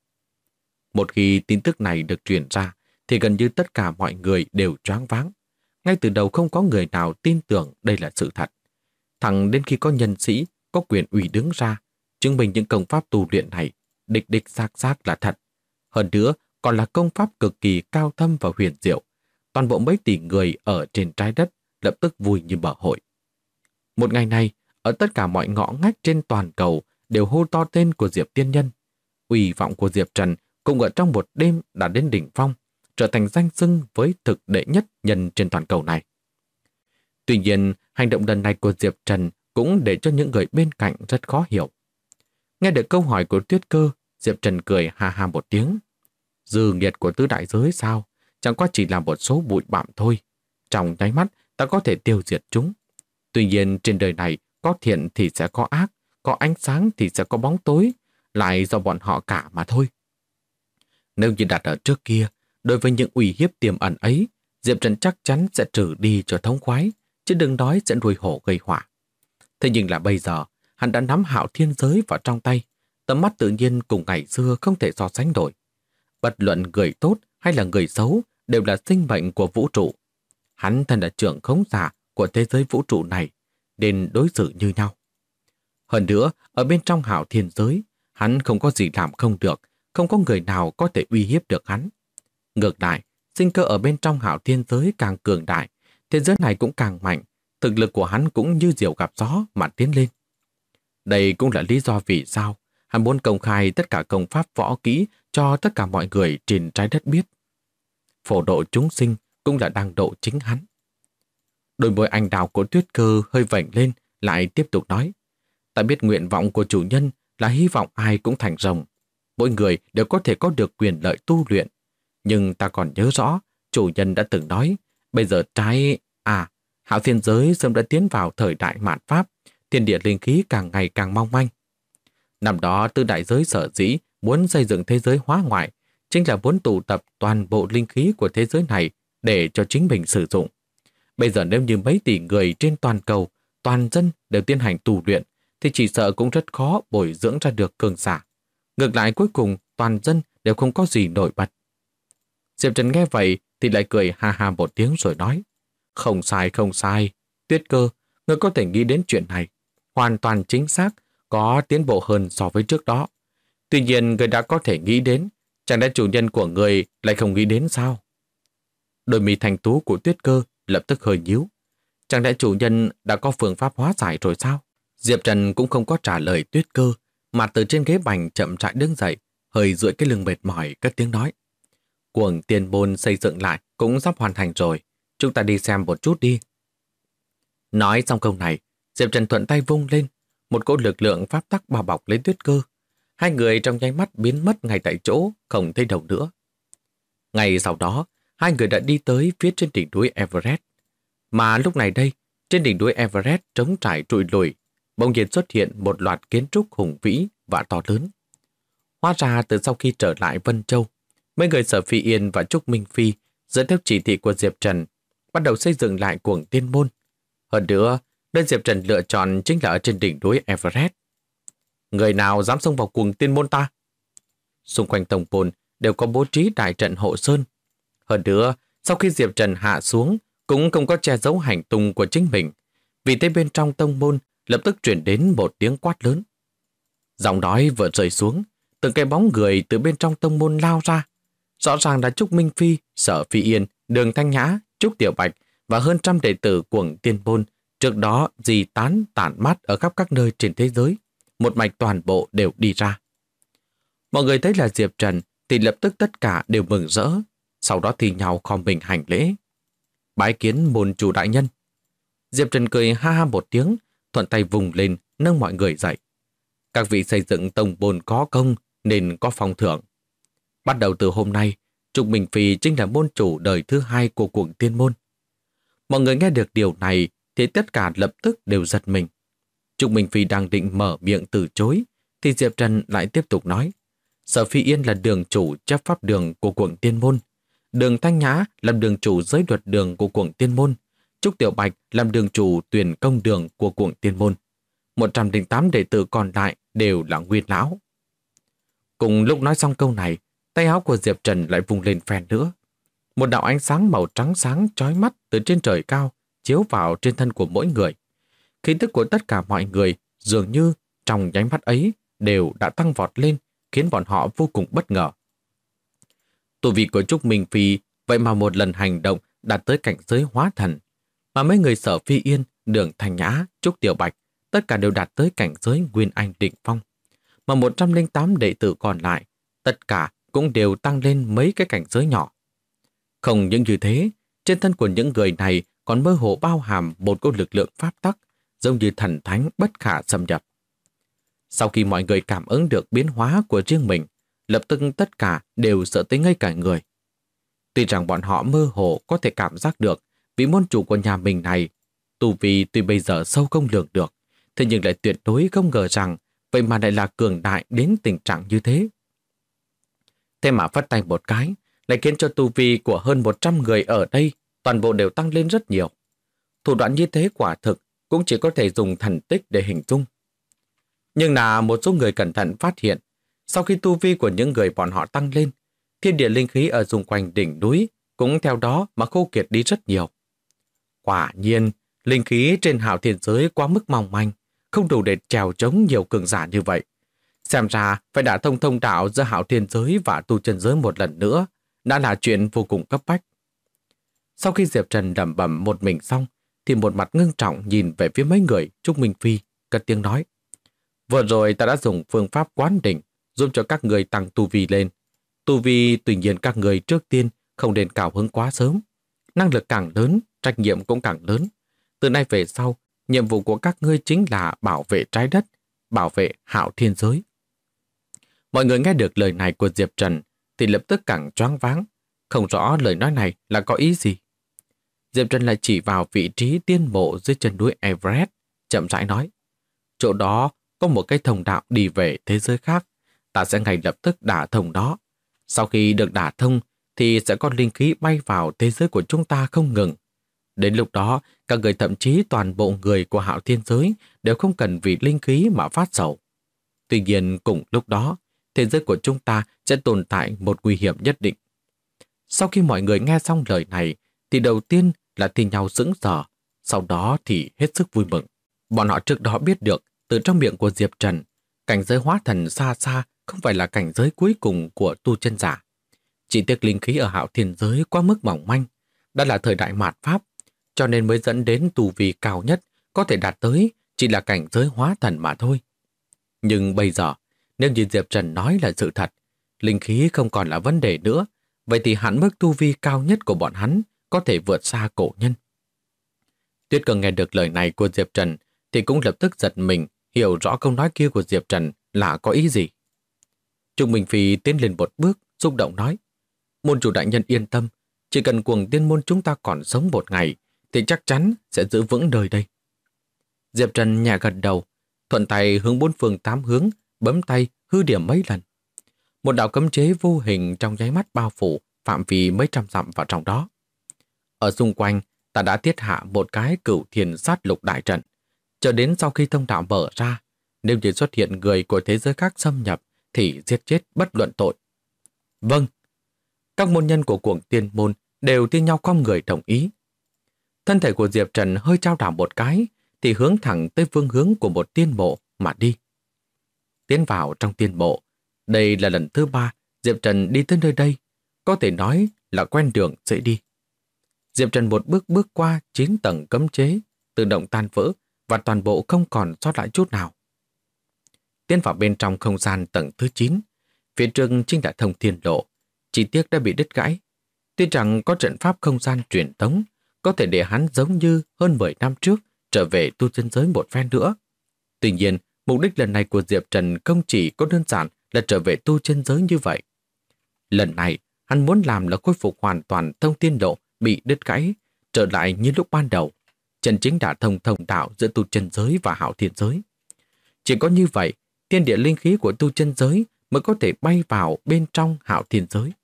Một khi tin tức này được truyền ra thì gần như tất cả mọi người đều choáng váng. Ngay từ đầu không có người nào tin tưởng đây là sự thật. Thẳng đến khi có nhân sĩ, có quyền ủy đứng ra, chứng minh những công pháp tu luyện này đích đích xác xác là thật. Hơn nữa còn là công pháp cực kỳ cao thâm và huyền diệu. Toàn bộ mấy tỷ người ở trên trái đất lập tức vui như mở hội. Một ngày này, ở tất cả mọi ngõ ngách trên toàn cầu đều hô to tên của Diệp Tiên Nhân. Uy vọng của Diệp Trần cũng ở trong một đêm đã đến đỉnh phong, trở thành danh xưng với thực đệ nhất nhân trên toàn cầu này. Tuy nhiên, hành động lần này của Diệp Trần cũng để cho những người bên cạnh rất khó hiểu. Nghe được câu hỏi của Tuyết Cơ, Diệp Trần cười ha ha một tiếng. Dư nghiệt của tứ đại giới sao? Chẳng qua chỉ là một số bụi bặm thôi. Trong nháy mắt, ta có thể tiêu diệt chúng. Tuy nhiên, trên đời này, có thiện thì sẽ có ác, có ánh sáng thì sẽ có bóng tối, lại do bọn họ cả mà thôi. Nếu như đặt ở trước kia, đối với những uy hiếp tiềm ẩn ấy, Diệp Trần chắc chắn sẽ trừ đi cho thống khoái, chứ đừng nói sẽ nuôi hổ gây họa. Thế nhưng là bây giờ, hắn đã nắm Hạo Thiên giới vào trong tay, tầm mắt tự nhiên cùng ngày xưa không thể so sánh nổi. Bất luận người tốt hay là người xấu đều là sinh mệnh của vũ trụ. Hắn thân là trưởng khống giả của thế giới vũ trụ này, nên đối xử như nhau. Hơn nữa, ở bên trong Hạo Thiên giới, hắn không có gì làm không được, không có người nào có thể uy hiếp được hắn. Ngược lại, sinh cơ ở bên trong Hạo Thiên giới càng cường đại, thế giới này cũng càng mạnh, thực lực của hắn cũng như diều gặp gió mà tiến lên. Đây cũng là lý do vì sao hắn muốn công khai tất cả công pháp võ kỹ cho tất cả mọi người trên trái đất biết. Phổ độ chúng sinh cũng là đang độ chính hắn. Đôi môi anh đào của Tuyết Cơ hơi vểnh lên, lại tiếp tục nói. Ta biết nguyện vọng của chủ nhân là hy vọng ai cũng thành rồng. Mỗi người đều có thể có được quyền lợi tu luyện. Nhưng ta còn nhớ rõ, chủ nhân đã từng nói, bây giờ Hạo Thiên giới sớm đã tiến vào thời đại mạt Pháp, thiên địa linh khí càng ngày càng mong manh. Năm đó Tứ Đại Giới sở dĩ muốn xây dựng thế giới hóa ngoại, chính là muốn tụ tập toàn bộ linh khí của thế giới này để cho chính mình sử dụng. Bây giờ nếu như mấy tỷ người trên toàn cầu, toàn dân đều tiến hành tu luyện, thì chỉ sợ cũng rất khó bồi dưỡng ra được cường giả. Ngược lại cuối cùng toàn dân đều không có gì nổi bật. Diệp Trần nghe vậy thì lại cười ha ha một tiếng rồi nói. Không sai, không sai. Tuyết Cơ, ngươi có thể nghĩ đến chuyện này. Hoàn toàn chính xác, có tiến bộ hơn so với trước đó. Tuy nhiên ngươi đã có thể nghĩ đến, chẳng lẽ chủ nhân của ngươi lại không nghĩ đến sao? Đôi mi thanh tú của Tuyết Cơ lập tức hơi nhíu. Chẳng lẽ chủ nhân đã có phương pháp hóa giải rồi sao? Diệp Trần cũng không có trả lời Tuyết Cơ, mà từ trên ghế bành chậm rãi đứng dậy, hơi duỗi cái lưng mệt mỏi cất tiếng nói. Cuồng Tiên Môn xây dựng lại cũng sắp hoàn thành rồi, chúng ta đi xem một chút đi. Nói xong câu này, Diệp Trần thuận tay vung lên, một cỗ lực lượng pháp tắc bao bọc lấy Tuyết Cơ. Hai người trong nháy mắt biến mất ngay tại chỗ, không thấy đâu nữa. Ngay sau đó, hai người đã đi tới phía trên đỉnh núi Everest. Mà lúc này đây, trên đỉnh núi Everest trống trải trụi lùi, bỗng nhiên xuất hiện một loạt kiến trúc hùng vĩ và to lớn. Hóa ra từ sau khi trở lại Vân Châu, mấy người Sở Phi Yên và Trúc Minh Phi dựa theo chỉ thị của Diệp Trần bắt đầu xây dựng lại Cuồng Tiên Môn. Hơn nữa, nơi Diệp Trần lựa chọn chính là ở trên đỉnh núi Everest. Người nào dám xông vào Cuồng Tiên Môn ta? Xung quanh tông môn đều có bố trí đại trận hộ sơn. Hơn nữa, sau khi Diệp Trần hạ xuống cũng không có che giấu hành tung của chính mình. Vì thế bên trong tông môn lập tức chuyển đến một tiếng quát lớn. Giọng nói vừa rơi xuống, từng cái bóng người từ bên trong tông môn lao ra. Rõ ràng là Trúc Minh Phi, Sở Phi Yên, Đường Thanh Nhã, Trúc Tiểu Bạch và hơn trăm đệ tử Cuồng Tiên Môn trước đó di tán tản mát ở khắp các nơi trên thế giới. Một mạch toàn bộ đều đi ra. Mọi người thấy là Diệp Trần thì lập tức tất cả đều mừng rỡ, sau đó thì nhau khom mình hành lễ. Bái kiến môn chủ đại nhân. Diệp Trần cười ha ha một tiếng, thuận tay vùng lên nâng mọi người dậy. Các vị xây dựng tông môn có công nên có phong thưởng. Bắt đầu từ hôm nay, Trúc Minh Phi chính là môn chủ đời thứ 2 của Cuồng Tiên Môn. Mọi người nghe được điều này thì tất cả lập tức đều giật mình. Trúc Minh Phi đang định mở miệng từ chối thì Diệp Trần lại tiếp tục nói. Sở Phi Yên là đường chủ chấp pháp đường của Cuồng Tiên Môn. Đường Thanh Nhã làm đường chủ giới luật đường của Cuồng Tiên Môn. Trúc Tiểu Bạch làm đường chủ tuyển công đường của Cuồng Tiên Môn. 108 đệ tử còn lại đều là nguyên lão. Cùng lúc nói xong câu này, tay áo của Diệp Trần lại vùng lên phen nữa. Một đạo ánh sáng màu trắng sáng chói mắt từ trên trời cao chiếu vào trên thân của mỗi người. Khí tức của tất cả mọi người dường như trong nháy mắt ấy đều đã tăng vọt lên, khiến bọn họ vô cùng bất ngờ. Tu vi của Trúc Minh Phi vậy mà một lần hành động đạt tới cảnh giới hóa thần, mà mấy người Sở Phi Yên, Đường Thanh Nhã, Trúc Tiểu Bạch tất cả đều đạt tới cảnh giới Nguyên Anh đỉnh phong, mà 108 đệ tử còn lại tất cả cũng đều tăng lên mấy cái cảnh giới nhỏ. Không những như thế, trên thân của những người này còn mơ hồ bao hàm một cỗ lực lượng pháp tắc, giống như thần thánh bất khả xâm nhập. Sau khi mọi người cảm ứng được biến hóa của riêng mình, lập tức tất cả đều sợ tới ngây cả người. Tuy rằng bọn họ mơ hồ có thể cảm giác được vị môn chủ của nhà mình này, tu vi tuy bây giờ sâu không lường được, thế nhưng lại tuyệt đối không ngờ rằng vậy mà lại là cường đại đến tình trạng như thế. Thế mà phất tay một cái, lại khiến cho tu vi của hơn 100 người ở đây toàn bộ đều tăng lên rất nhiều. Thủ đoạn như thế quả thực cũng chỉ có thể dùng thần tích để hình dung. Nhưng là một số người cẩn thận phát hiện, sau khi tu vi của những người bọn họ tăng lên, thiên địa linh khí ở xung quanh đỉnh núi cũng theo đó mà khô kiệt đi rất nhiều. Quả nhiên, linh khí trên Hạo Thiên giới quá mức mỏng manh, không đủ để trèo chống nhiều cường giả như vậy. Xem ra phải đả thông thông đạo giữa Hạo Thiên giới và tu chân giới một lần nữa đã là chuyện vô cùng cấp bách. Sau khi Diệp Trần lẩm bẩm một mình xong, thì một mặt ngưng trọng nhìn về phía mấy người Trúc Minh Phi, cất tiếng nói. Vừa rồi ta đã dùng phương pháp quán đỉnh giúp cho các người tăng tu vi lên. Tu vi tuy nhiên các người trước tiên không nên cao hứng quá sớm. Năng lực càng lớn, trách nhiệm cũng càng lớn. Từ nay về sau, nhiệm vụ của các ngươi chính là bảo vệ trái đất, bảo vệ Hạo Thiên Giới. Mọi người nghe được lời này của Diệp Trần thì lập tức càng choáng váng, không rõ lời nói này là có ý gì. Diệp Trần lại chỉ vào vị trí tiên mộ dưới chân núi Everest, chậm rãi nói. Chỗ đó có một cái thông đạo đi về thế giới khác, ta sẽ ngay lập tức đả thông đó. Sau khi được đả thông thì sẽ có linh khí bay vào thế giới của chúng ta không ngừng. Đến lúc đó, các người thậm chí toàn bộ người của Hạo Thiên Giới đều không cần vì linh khí mà phát sầu. Tuy nhiên cùng lúc đó, thế giới của chúng ta sẽ tồn tại một nguy hiểm nhất định. Sau khi mọi người nghe xong lời này, thì đầu tiên là thi nhau sững sờ, sau đó thì hết sức vui mừng. Bọn họ trước đó biết được từ trong miệng của Diệp Trần, cảnh giới hóa thần xa xa không phải là cảnh giới cuối cùng của tu chân giả. Chỉ tiếc linh khí ở Hạo Thiên Giới quá mức mỏng manh, đã là thời đại mạt Pháp, cho nên mới dẫn đến tu vi cao nhất có thể đạt tới chỉ là cảnh giới hóa thần mà thôi. Nhưng bây giờ, nếu như Diệp Trần nói là sự thật, linh khí không còn là vấn đề nữa, vậy thì hạn mức tu vi cao nhất của bọn hắn có thể vượt xa cổ nhân. Tuyết Cường nghe được lời này của Diệp Trần thì cũng lập tức giật mình, hiểu rõ câu nói kia của Diệp Trần là có ý gì. Trung Minh Phi tiến lên một bước, xúc động nói, môn chủ đại nhân yên tâm, chỉ cần cuồng tiên môn chúng ta còn sống một ngày thì chắc chắn sẽ giữ vững nơi đây. Diệp Trần nhẹ gật đầu, thuận tay hướng bốn phương tám hướng, bấm tay hư điểm mấy lần. Một đạo cấm chế vô hình trong nháy mắt bao phủ phạm vi mấy trăm dặm vào trong đó. Ở xung quanh, ta đã thiết hạ một cái cửu thiền sát lục đại trận. Cho đến sau khi thông đạo mở ra, nếu như xuất hiện người của thế giới khác xâm nhập thì giết chết bất luận tội. Vâng. Các môn nhân của cuồng tiên môn đều tiên nhau khom người đồng ý. Thân thể của Diệp Trần hơi trao đảo một cái thì hướng thẳng tới phương hướng của một tiên mộ mà đi. Tiến vào trong tiên mộ, đây là lần thứ 3 Diệp Trần đi tới nơi đây, có thể nói là quen đường dễ đi. Diệp Trần một bước bước qua 9 tầng cấm chế, tự động tan vỡ và toàn bộ không còn sót lại chút nào. Tiến vào bên trong không gian tầng thứ 9, phía trước chính là thông thiên lộ, chỉ tiếc đã bị đứt gãy. Tuy rằng có trận pháp không gian truyền tống, có thể để hắn giống như hơn 10 năm trước trở về tu chân giới một phen nữa. Tuy nhiên, mục đích lần này của Diệp Trần không chỉ có đơn giản là trở về tu chân giới như vậy. Lần này, hắn muốn làm là khôi phục hoàn toàn thông thiên lộ bị đứt gãy, trở lại như lúc ban đầu, chân chính đả thông thông đạo giữa tu chân giới và Hạo Thiên giới. Chỉ có như vậy, thiên địa linh khí của tu chân giới mới có thể bay vào bên trong Hạo Thiên giới.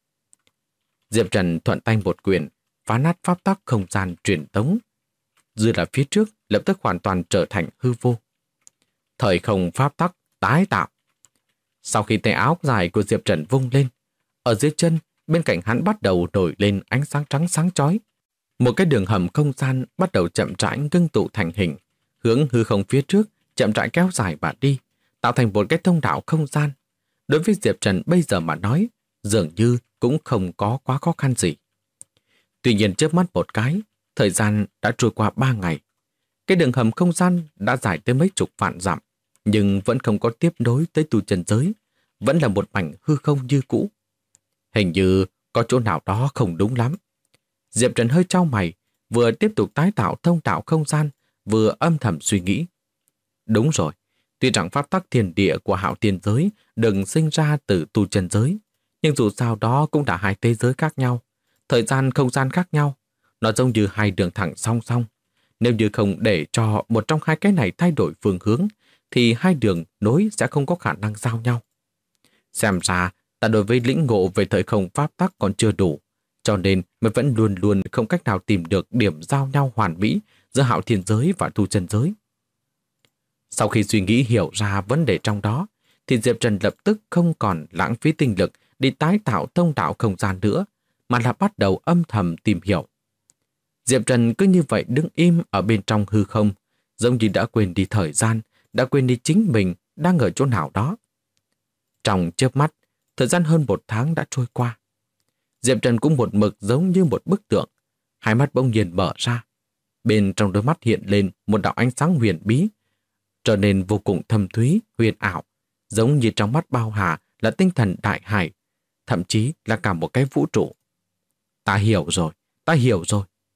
Diệp Trần thuận tay một quyền, phá nát pháp tắc không gian truyền tống. Dư là phía trước lập tức hoàn toàn trở thành hư vô. Thời không pháp tắc tái tạo. Sau khi tay áo dài của Diệp Trần vung lên, ở dưới chân bên cạnh hắn bắt đầu nổi lên ánh sáng trắng sáng chói. Một cái đường hầm không gian bắt đầu chậm rãi ngưng tụ thành hình, hướng hư không phía trước chậm rãi kéo dài và đi, tạo thành một cái thông đạo không gian. Đối với Diệp Trần bây giờ mà nói, dường như cũng không có quá khó khăn gì. Tuy nhiên chớp mắt một cái, thời gian đã trôi qua 3 ngày. Cái đường hầm không gian đã dài tới mấy chục vạn dặm, nhưng vẫn không có tiếp nối tới tu chân giới, vẫn là một mảnh hư không như cũ. Hình như có chỗ nào đó không đúng lắm. Diệp Trần hơi chau mày, vừa tiếp tục tái tạo thông đạo không gian, vừa âm thầm suy nghĩ. Đúng rồi, tuy rằng pháp tắc thiên địa của Hạo Thiên giới đừng sinh ra từ tu chân giới, nhưng dù sao đó cũng là hai thế giới khác nhau, thời gian không gian khác nhau, nó giống như hai đường thẳng song song. Nếu như không để cho một trong hai cái này thay đổi phương hướng, thì hai đường nối sẽ không có khả năng giao nhau. Xem ra, ta đối với lĩnh ngộ về thời không pháp tắc còn chưa đủ, cho nên mới vẫn luôn luôn không cách nào tìm được điểm giao nhau hoàn mỹ giữa Hạo Thiên giới và tu chân giới. Sau khi suy nghĩ hiểu ra vấn đề trong đó, thì Diệp Trần lập tức không còn lãng phí tinh lực đi tái tạo thông đạo không gian nữa, mà là bắt đầu âm thầm tìm hiểu. Diệp Trần cứ như vậy đứng im ở bên trong hư không, giống như đã quên đi thời gian, đã quên đi chính mình đang ở chỗ nào đó. Trong chớp mắt, thời gian hơn 1 tháng đã trôi qua. Diệp Trần cũng một mực giống như một bức tượng, hai mắt bỗng nhiên mở ra. Bên trong đôi mắt hiện lên một đạo ánh sáng huyền bí, trở nên vô cùng thâm thúy, huyền ảo, giống như trong mắt bao hà là tinh thần đại hải, thậm chí là cả một cái vũ trụ. Ta hiểu rồi, ta hiểu rồi.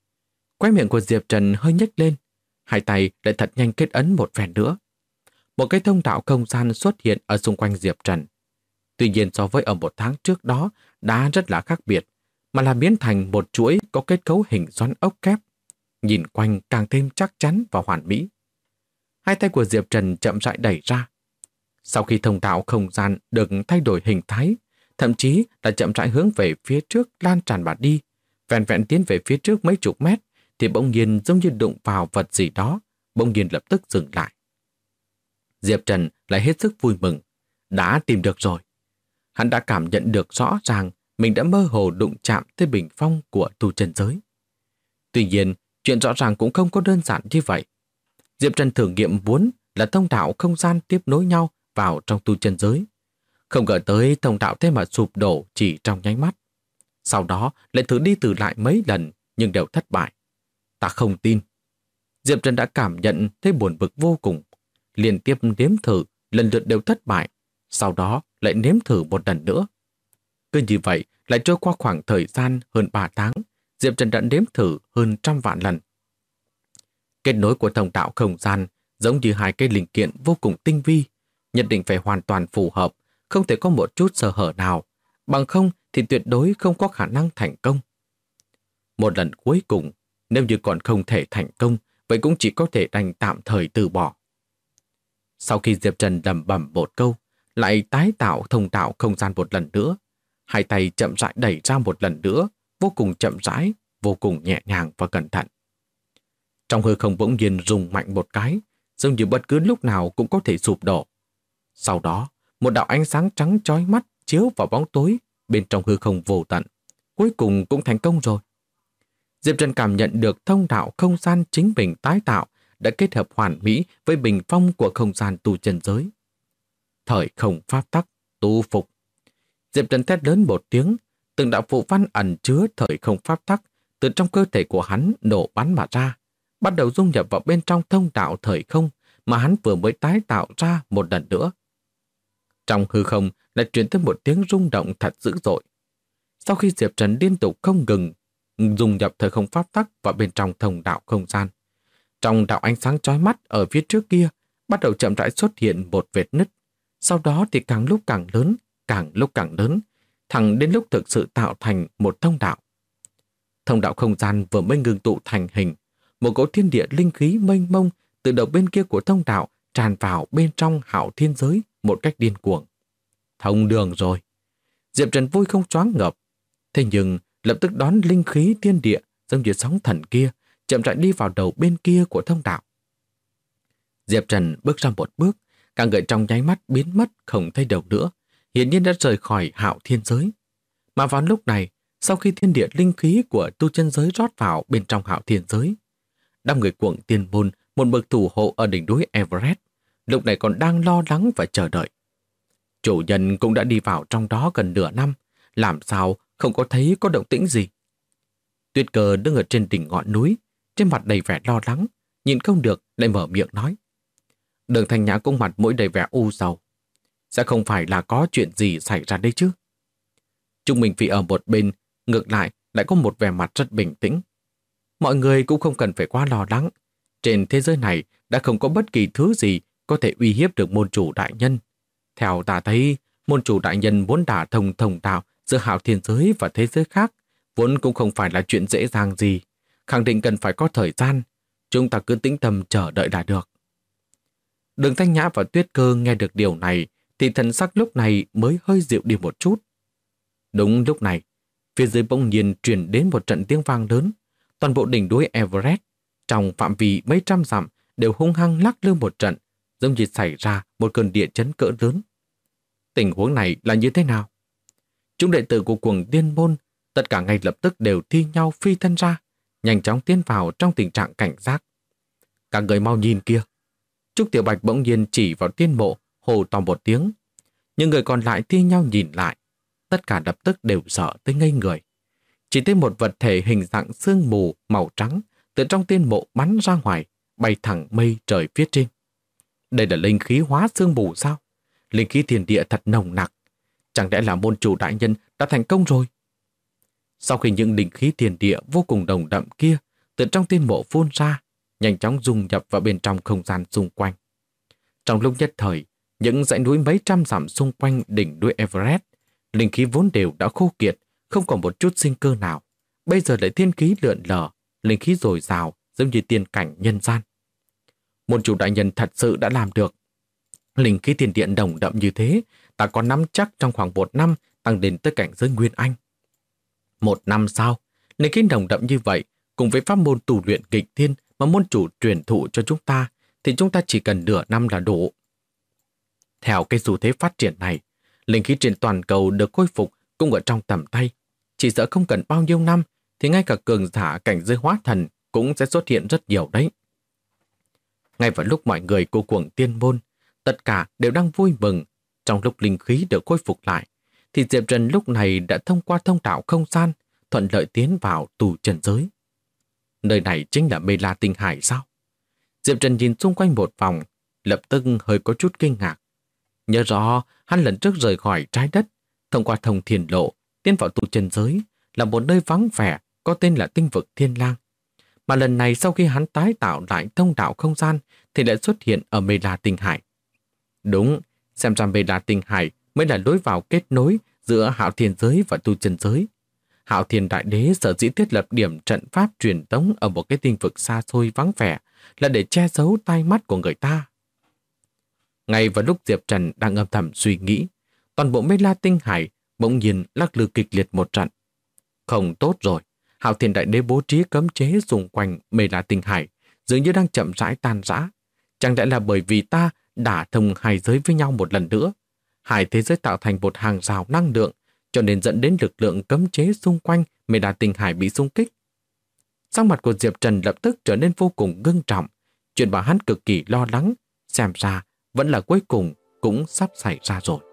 Khóe miệng của Diệp Trần hơi nhếch lên, hai tay lại thật nhanh kết ấn một phen nữa. Một cái thông đạo không gian xuất hiện ở xung quanh Diệp Trần. Tuy nhiên so với ở một tháng trước đó đã rất là khác biệt, mà là biến thành một chuỗi có kết cấu hình xoắn ốc kép, nhìn quanh càng thêm chắc chắn và hoàn mỹ. Hai tay của Diệp Trần chậm rãi đẩy ra. Sau khi thông đạo không gian được thay đổi hình thái, thậm chí là chậm rãi hướng về phía trước lan tràn mà đi, vẹn vẹn tiến về phía trước mấy chục mét, thì bỗng nhiên giống như đụng vào vật gì đó, bỗng nhiên lập tức dừng lại. Diệp Trần lại hết sức vui mừng, đã tìm được rồi. Hắn đã cảm nhận được rõ ràng mình đã mơ hồ đụng chạm tới bình phong của tu chân giới. Tuy nhiên, chuyện rõ ràng cũng không có đơn giản như vậy. Diệp Trần thử nghiệm muốn là thông đạo không gian tiếp nối nhau vào trong tu chân giới. Không ngờ tới thông đạo thế mà sụp đổ chỉ trong nháy mắt. Sau đó lại thử đi từ lại mấy lần nhưng đều thất bại. Ta không tin. Diệp Trần đã cảm nhận thấy buồn bực vô cùng. Liên tiếp nếm thử, lần lượt đều thất bại. Sau đó lại nếm thử một lần nữa. Cứ như vậy, lại trôi qua khoảng thời gian hơn 3 tháng, Diệp Trần đã nếm thử hơn 100 vạn lần. Kết nối của thông đạo không gian giống như hai cái linh kiện vô cùng tinh vi, nhất định phải hoàn toàn phù hợp, không thể có một chút sơ hở nào, bằng không thì tuyệt đối không có khả năng thành công. Một lần cuối cùng, nếu như còn không thể thành công, vậy cũng chỉ có thể đành tạm thời từ bỏ. Sau khi Diệp Trần lẩm bẩm một câu, lại tái tạo thông đạo không gian một lần nữa, hai tay chậm rãi đẩy ra một lần nữa, vô cùng chậm rãi, vô cùng nhẹ nhàng và cẩn thận. Trong hư không bỗng nhiên rung mạnh một cái, giống như bất cứ lúc nào cũng có thể sụp đổ. Sau đó, một đạo ánh sáng trắng chói mắt chiếu vào bóng tối bên trong hư không vô tận. Cuối cùng cũng thành công rồi. Diệp Trần cảm nhận được thông đạo không gian chính mình tái tạo đã kết hợp hoàn mỹ với bình phong của không gian tu chân giới. Thời không pháp tắc, tu phục. Diệp Trần thét lớn một tiếng, từng đạo phù văn ẩn chứa thời không pháp tắc từ trong cơ thể của hắn nổ bắn mà ra, bắt đầu dung nhập vào bên trong thông đạo thời không mà hắn vừa mới tái tạo ra một lần nữa. Trong hư không lại truyền tới một tiếng rung động thật dữ dội. Sau khi Diệp Trần liên tục không ngừng dung nhập thời không pháp tắc vào bên trong thông đạo không gian, trong đạo ánh sáng chói mắt ở phía trước kia bắt đầu chậm rãi xuất hiện một vệt nứt, sau đó thì càng lúc càng lớn, càng lúc càng lớn, thẳng đến lúc thực sự tạo thành một thông đạo. Thông đạo không gian vừa mới ngừng tụ thành hình, một cỗ thiên địa linh khí mênh mông từ đầu bên kia của thông đạo tràn vào bên trong hạo thiên giới một cách điên cuồng. Thông đường rồi. Diệp Trần vui không choáng ngợp. Thế nhưng lập tức đón linh khí thiên địa giống như sóng thần kia chậm rãi đi vào đầu bên kia của thông đạo. Diệp Trần bước ra một bước, cả người trong nháy mắt biến mất không thấy đâu nữa, hiển nhiên đã rời khỏi hạo thiên giới. Mà vào lúc này, sau khi thiên địa linh khí của tu chân giới rót vào bên trong hạo thiên giới, đám người cuồng tiên môn, một bậc thủ hộ ở đỉnh núi Everest, lúc này còn đang lo lắng và chờ đợi. Chủ nhân cũng đã đi vào trong đó gần nửa năm, làm sao không có thấy có động tĩnh gì. Tuyết Cơ đứng ở trên đỉnh ngọn núi, trên mặt đầy vẻ lo lắng, nhìn không được lại mở miệng nói. Đường Thanh Nhã cũng mặt mũi đầy vẻ u sầu. Sẽ không phải là có chuyện gì xảy ra đây chứ? Trung Minh Phi ở một bên, ngược lại có một vẻ mặt rất bình tĩnh. Mọi người cũng không cần phải quá lo lắng. Trên thế giới này đã không có bất kỳ thứ gì có thể uy hiếp được môn chủ đại nhân. Theo ta thấy, môn chủ đại nhân muốn đả thông thông đạo giữa hạo thiên giới và thế giới khác vốn cũng không phải là chuyện dễ dàng gì. Khẳng định cần phải có thời gian. Chúng ta cứ tĩnh tâm chờ đợi là được. Đường Thanh Nhã và Tuyết Cơ nghe được điều này thì thần sắc lúc này mới hơi dịu đi một chút. Đúng lúc này, phía dưới bỗng nhiên truyền đến một trận tiếng vang lớn. Toàn bộ đỉnh núi Everest trong phạm vi mấy trăm dặm đều hung hăng lắc lư một trận, giống như xảy ra một cơn địa chấn cỡ lớn. Tình huống này là như thế nào? Chúng đệ tử của cuồng tiên môn tất cả ngay lập tức đều thi nhau phi thân ra, nhanh chóng tiến vào trong tình trạng cảnh giác. Cả người mau nhìn kia. Trúc Tiểu Bạch bỗng nhiên chỉ vào Tiên Mộ, hô to một tiếng. Nhưng người còn lại thi nhau nhìn lại, tất cả lập tức đều sợ tới ngây người. Chỉ thấy một vật thể hình dạng sương mù màu trắng từ trong Tiên Mộ bắn ra ngoài, bay thẳng mây trời phía trên. Đây là linh khí hóa sương mù sao? Linh khí thiên địa thật nồng nặc. Chẳng lẽ là môn chủ đại nhân đã thành công rồi? Sau khi những linh khí thiên địa vô cùng đồng đậm kia từ trong tiên mộ phun ra, nhanh chóng dung nhập vào bên trong không gian xung quanh. Trong lúc nhất thời, những dãy núi mấy trăm dặm xung quanh đỉnh núi Everest, linh khí vốn đều đã khô kiệt, không còn một chút sinh cơ nào. Bây giờ lại thiên khí lượn lờ, linh khí dồi dào, giống như tiên cảnh nhân gian. Môn chủ đại nhân thật sự đã làm được. Linh khí thiên địa đồng đậm như thế, ta có nắm chắc trong khoảng 1 năm tăng đến tới cảnh giới Nguyên Anh. 1 năm sau, linh khí đồng đậm như vậy, cùng với pháp môn tu luyện nghịch thiên mà môn chủ truyền thụ cho chúng ta, thì chúng ta chỉ cần nửa năm là đủ. Theo cái xu thế phát triển này, linh khí trên toàn cầu được khôi phục cũng ở trong tầm tay. Chỉ sợ không cần bao nhiêu năm thì ngay cả cường giả cảnh giới hóa thần cũng sẽ xuất hiện rất nhiều đấy. Ngay vào lúc mọi người cô cuồng tiên môn, tất cả đều đang vui mừng. Trong lúc linh khí được khôi phục lại, thì Diệp Trần lúc này đã thông qua thông đạo không gian, thuận lợi tiến vào tu chân giới. Nơi này chính là Mê La Tinh Hải sao? Diệp Trần nhìn xung quanh một vòng, lập tức hơi có chút kinh ngạc. Nhớ rõ, hắn lần trước rời khỏi trái đất, thông qua thông thiên lộ, tiến vào tu chân giới, là một nơi vắng vẻ, có tên là tinh vực Thiên Lang. Mà lần này sau khi hắn tái tạo lại thông đạo không gian, thì lại xuất hiện ở Mê La Tinh Hải. Đúng, xem ra Mê La Tinh Hải mới là lối vào kết nối giữa Hạo Thiên giới và tu chân giới. Hạo Thiên Đại Đế sở dĩ thiết lập điểm trận pháp truyền tống ở một cái tinh vực xa xôi vắng vẻ là để che giấu tai mắt của người ta. Ngay vào lúc Diệp Trần đang âm thầm suy nghĩ, toàn bộ Mê La Tinh Hải bỗng nhiên lắc lư kịch liệt một trận. Không tốt rồi, Hạo Thiên Đại Đế bố trí cấm chế xung quanh Mê La Tinh Hải dường như đang chậm rãi tan rã. Chẳng lẽ là bởi vì ta đả thông hai giới với nhau một lần nữa? Hai thế giới tạo thành một hàng rào năng lượng, cho nên dẫn đến lực lượng cấm chế xung quanh Mê La Tinh Hải bị xung kích. Sắc mặt của Diệp Trần lập tức trở nên vô cùng ngưng trọng. Chuyện mà hắn cực kỳ lo lắng, xem ra vẫn là cuối cùng cũng sắp xảy ra rồi.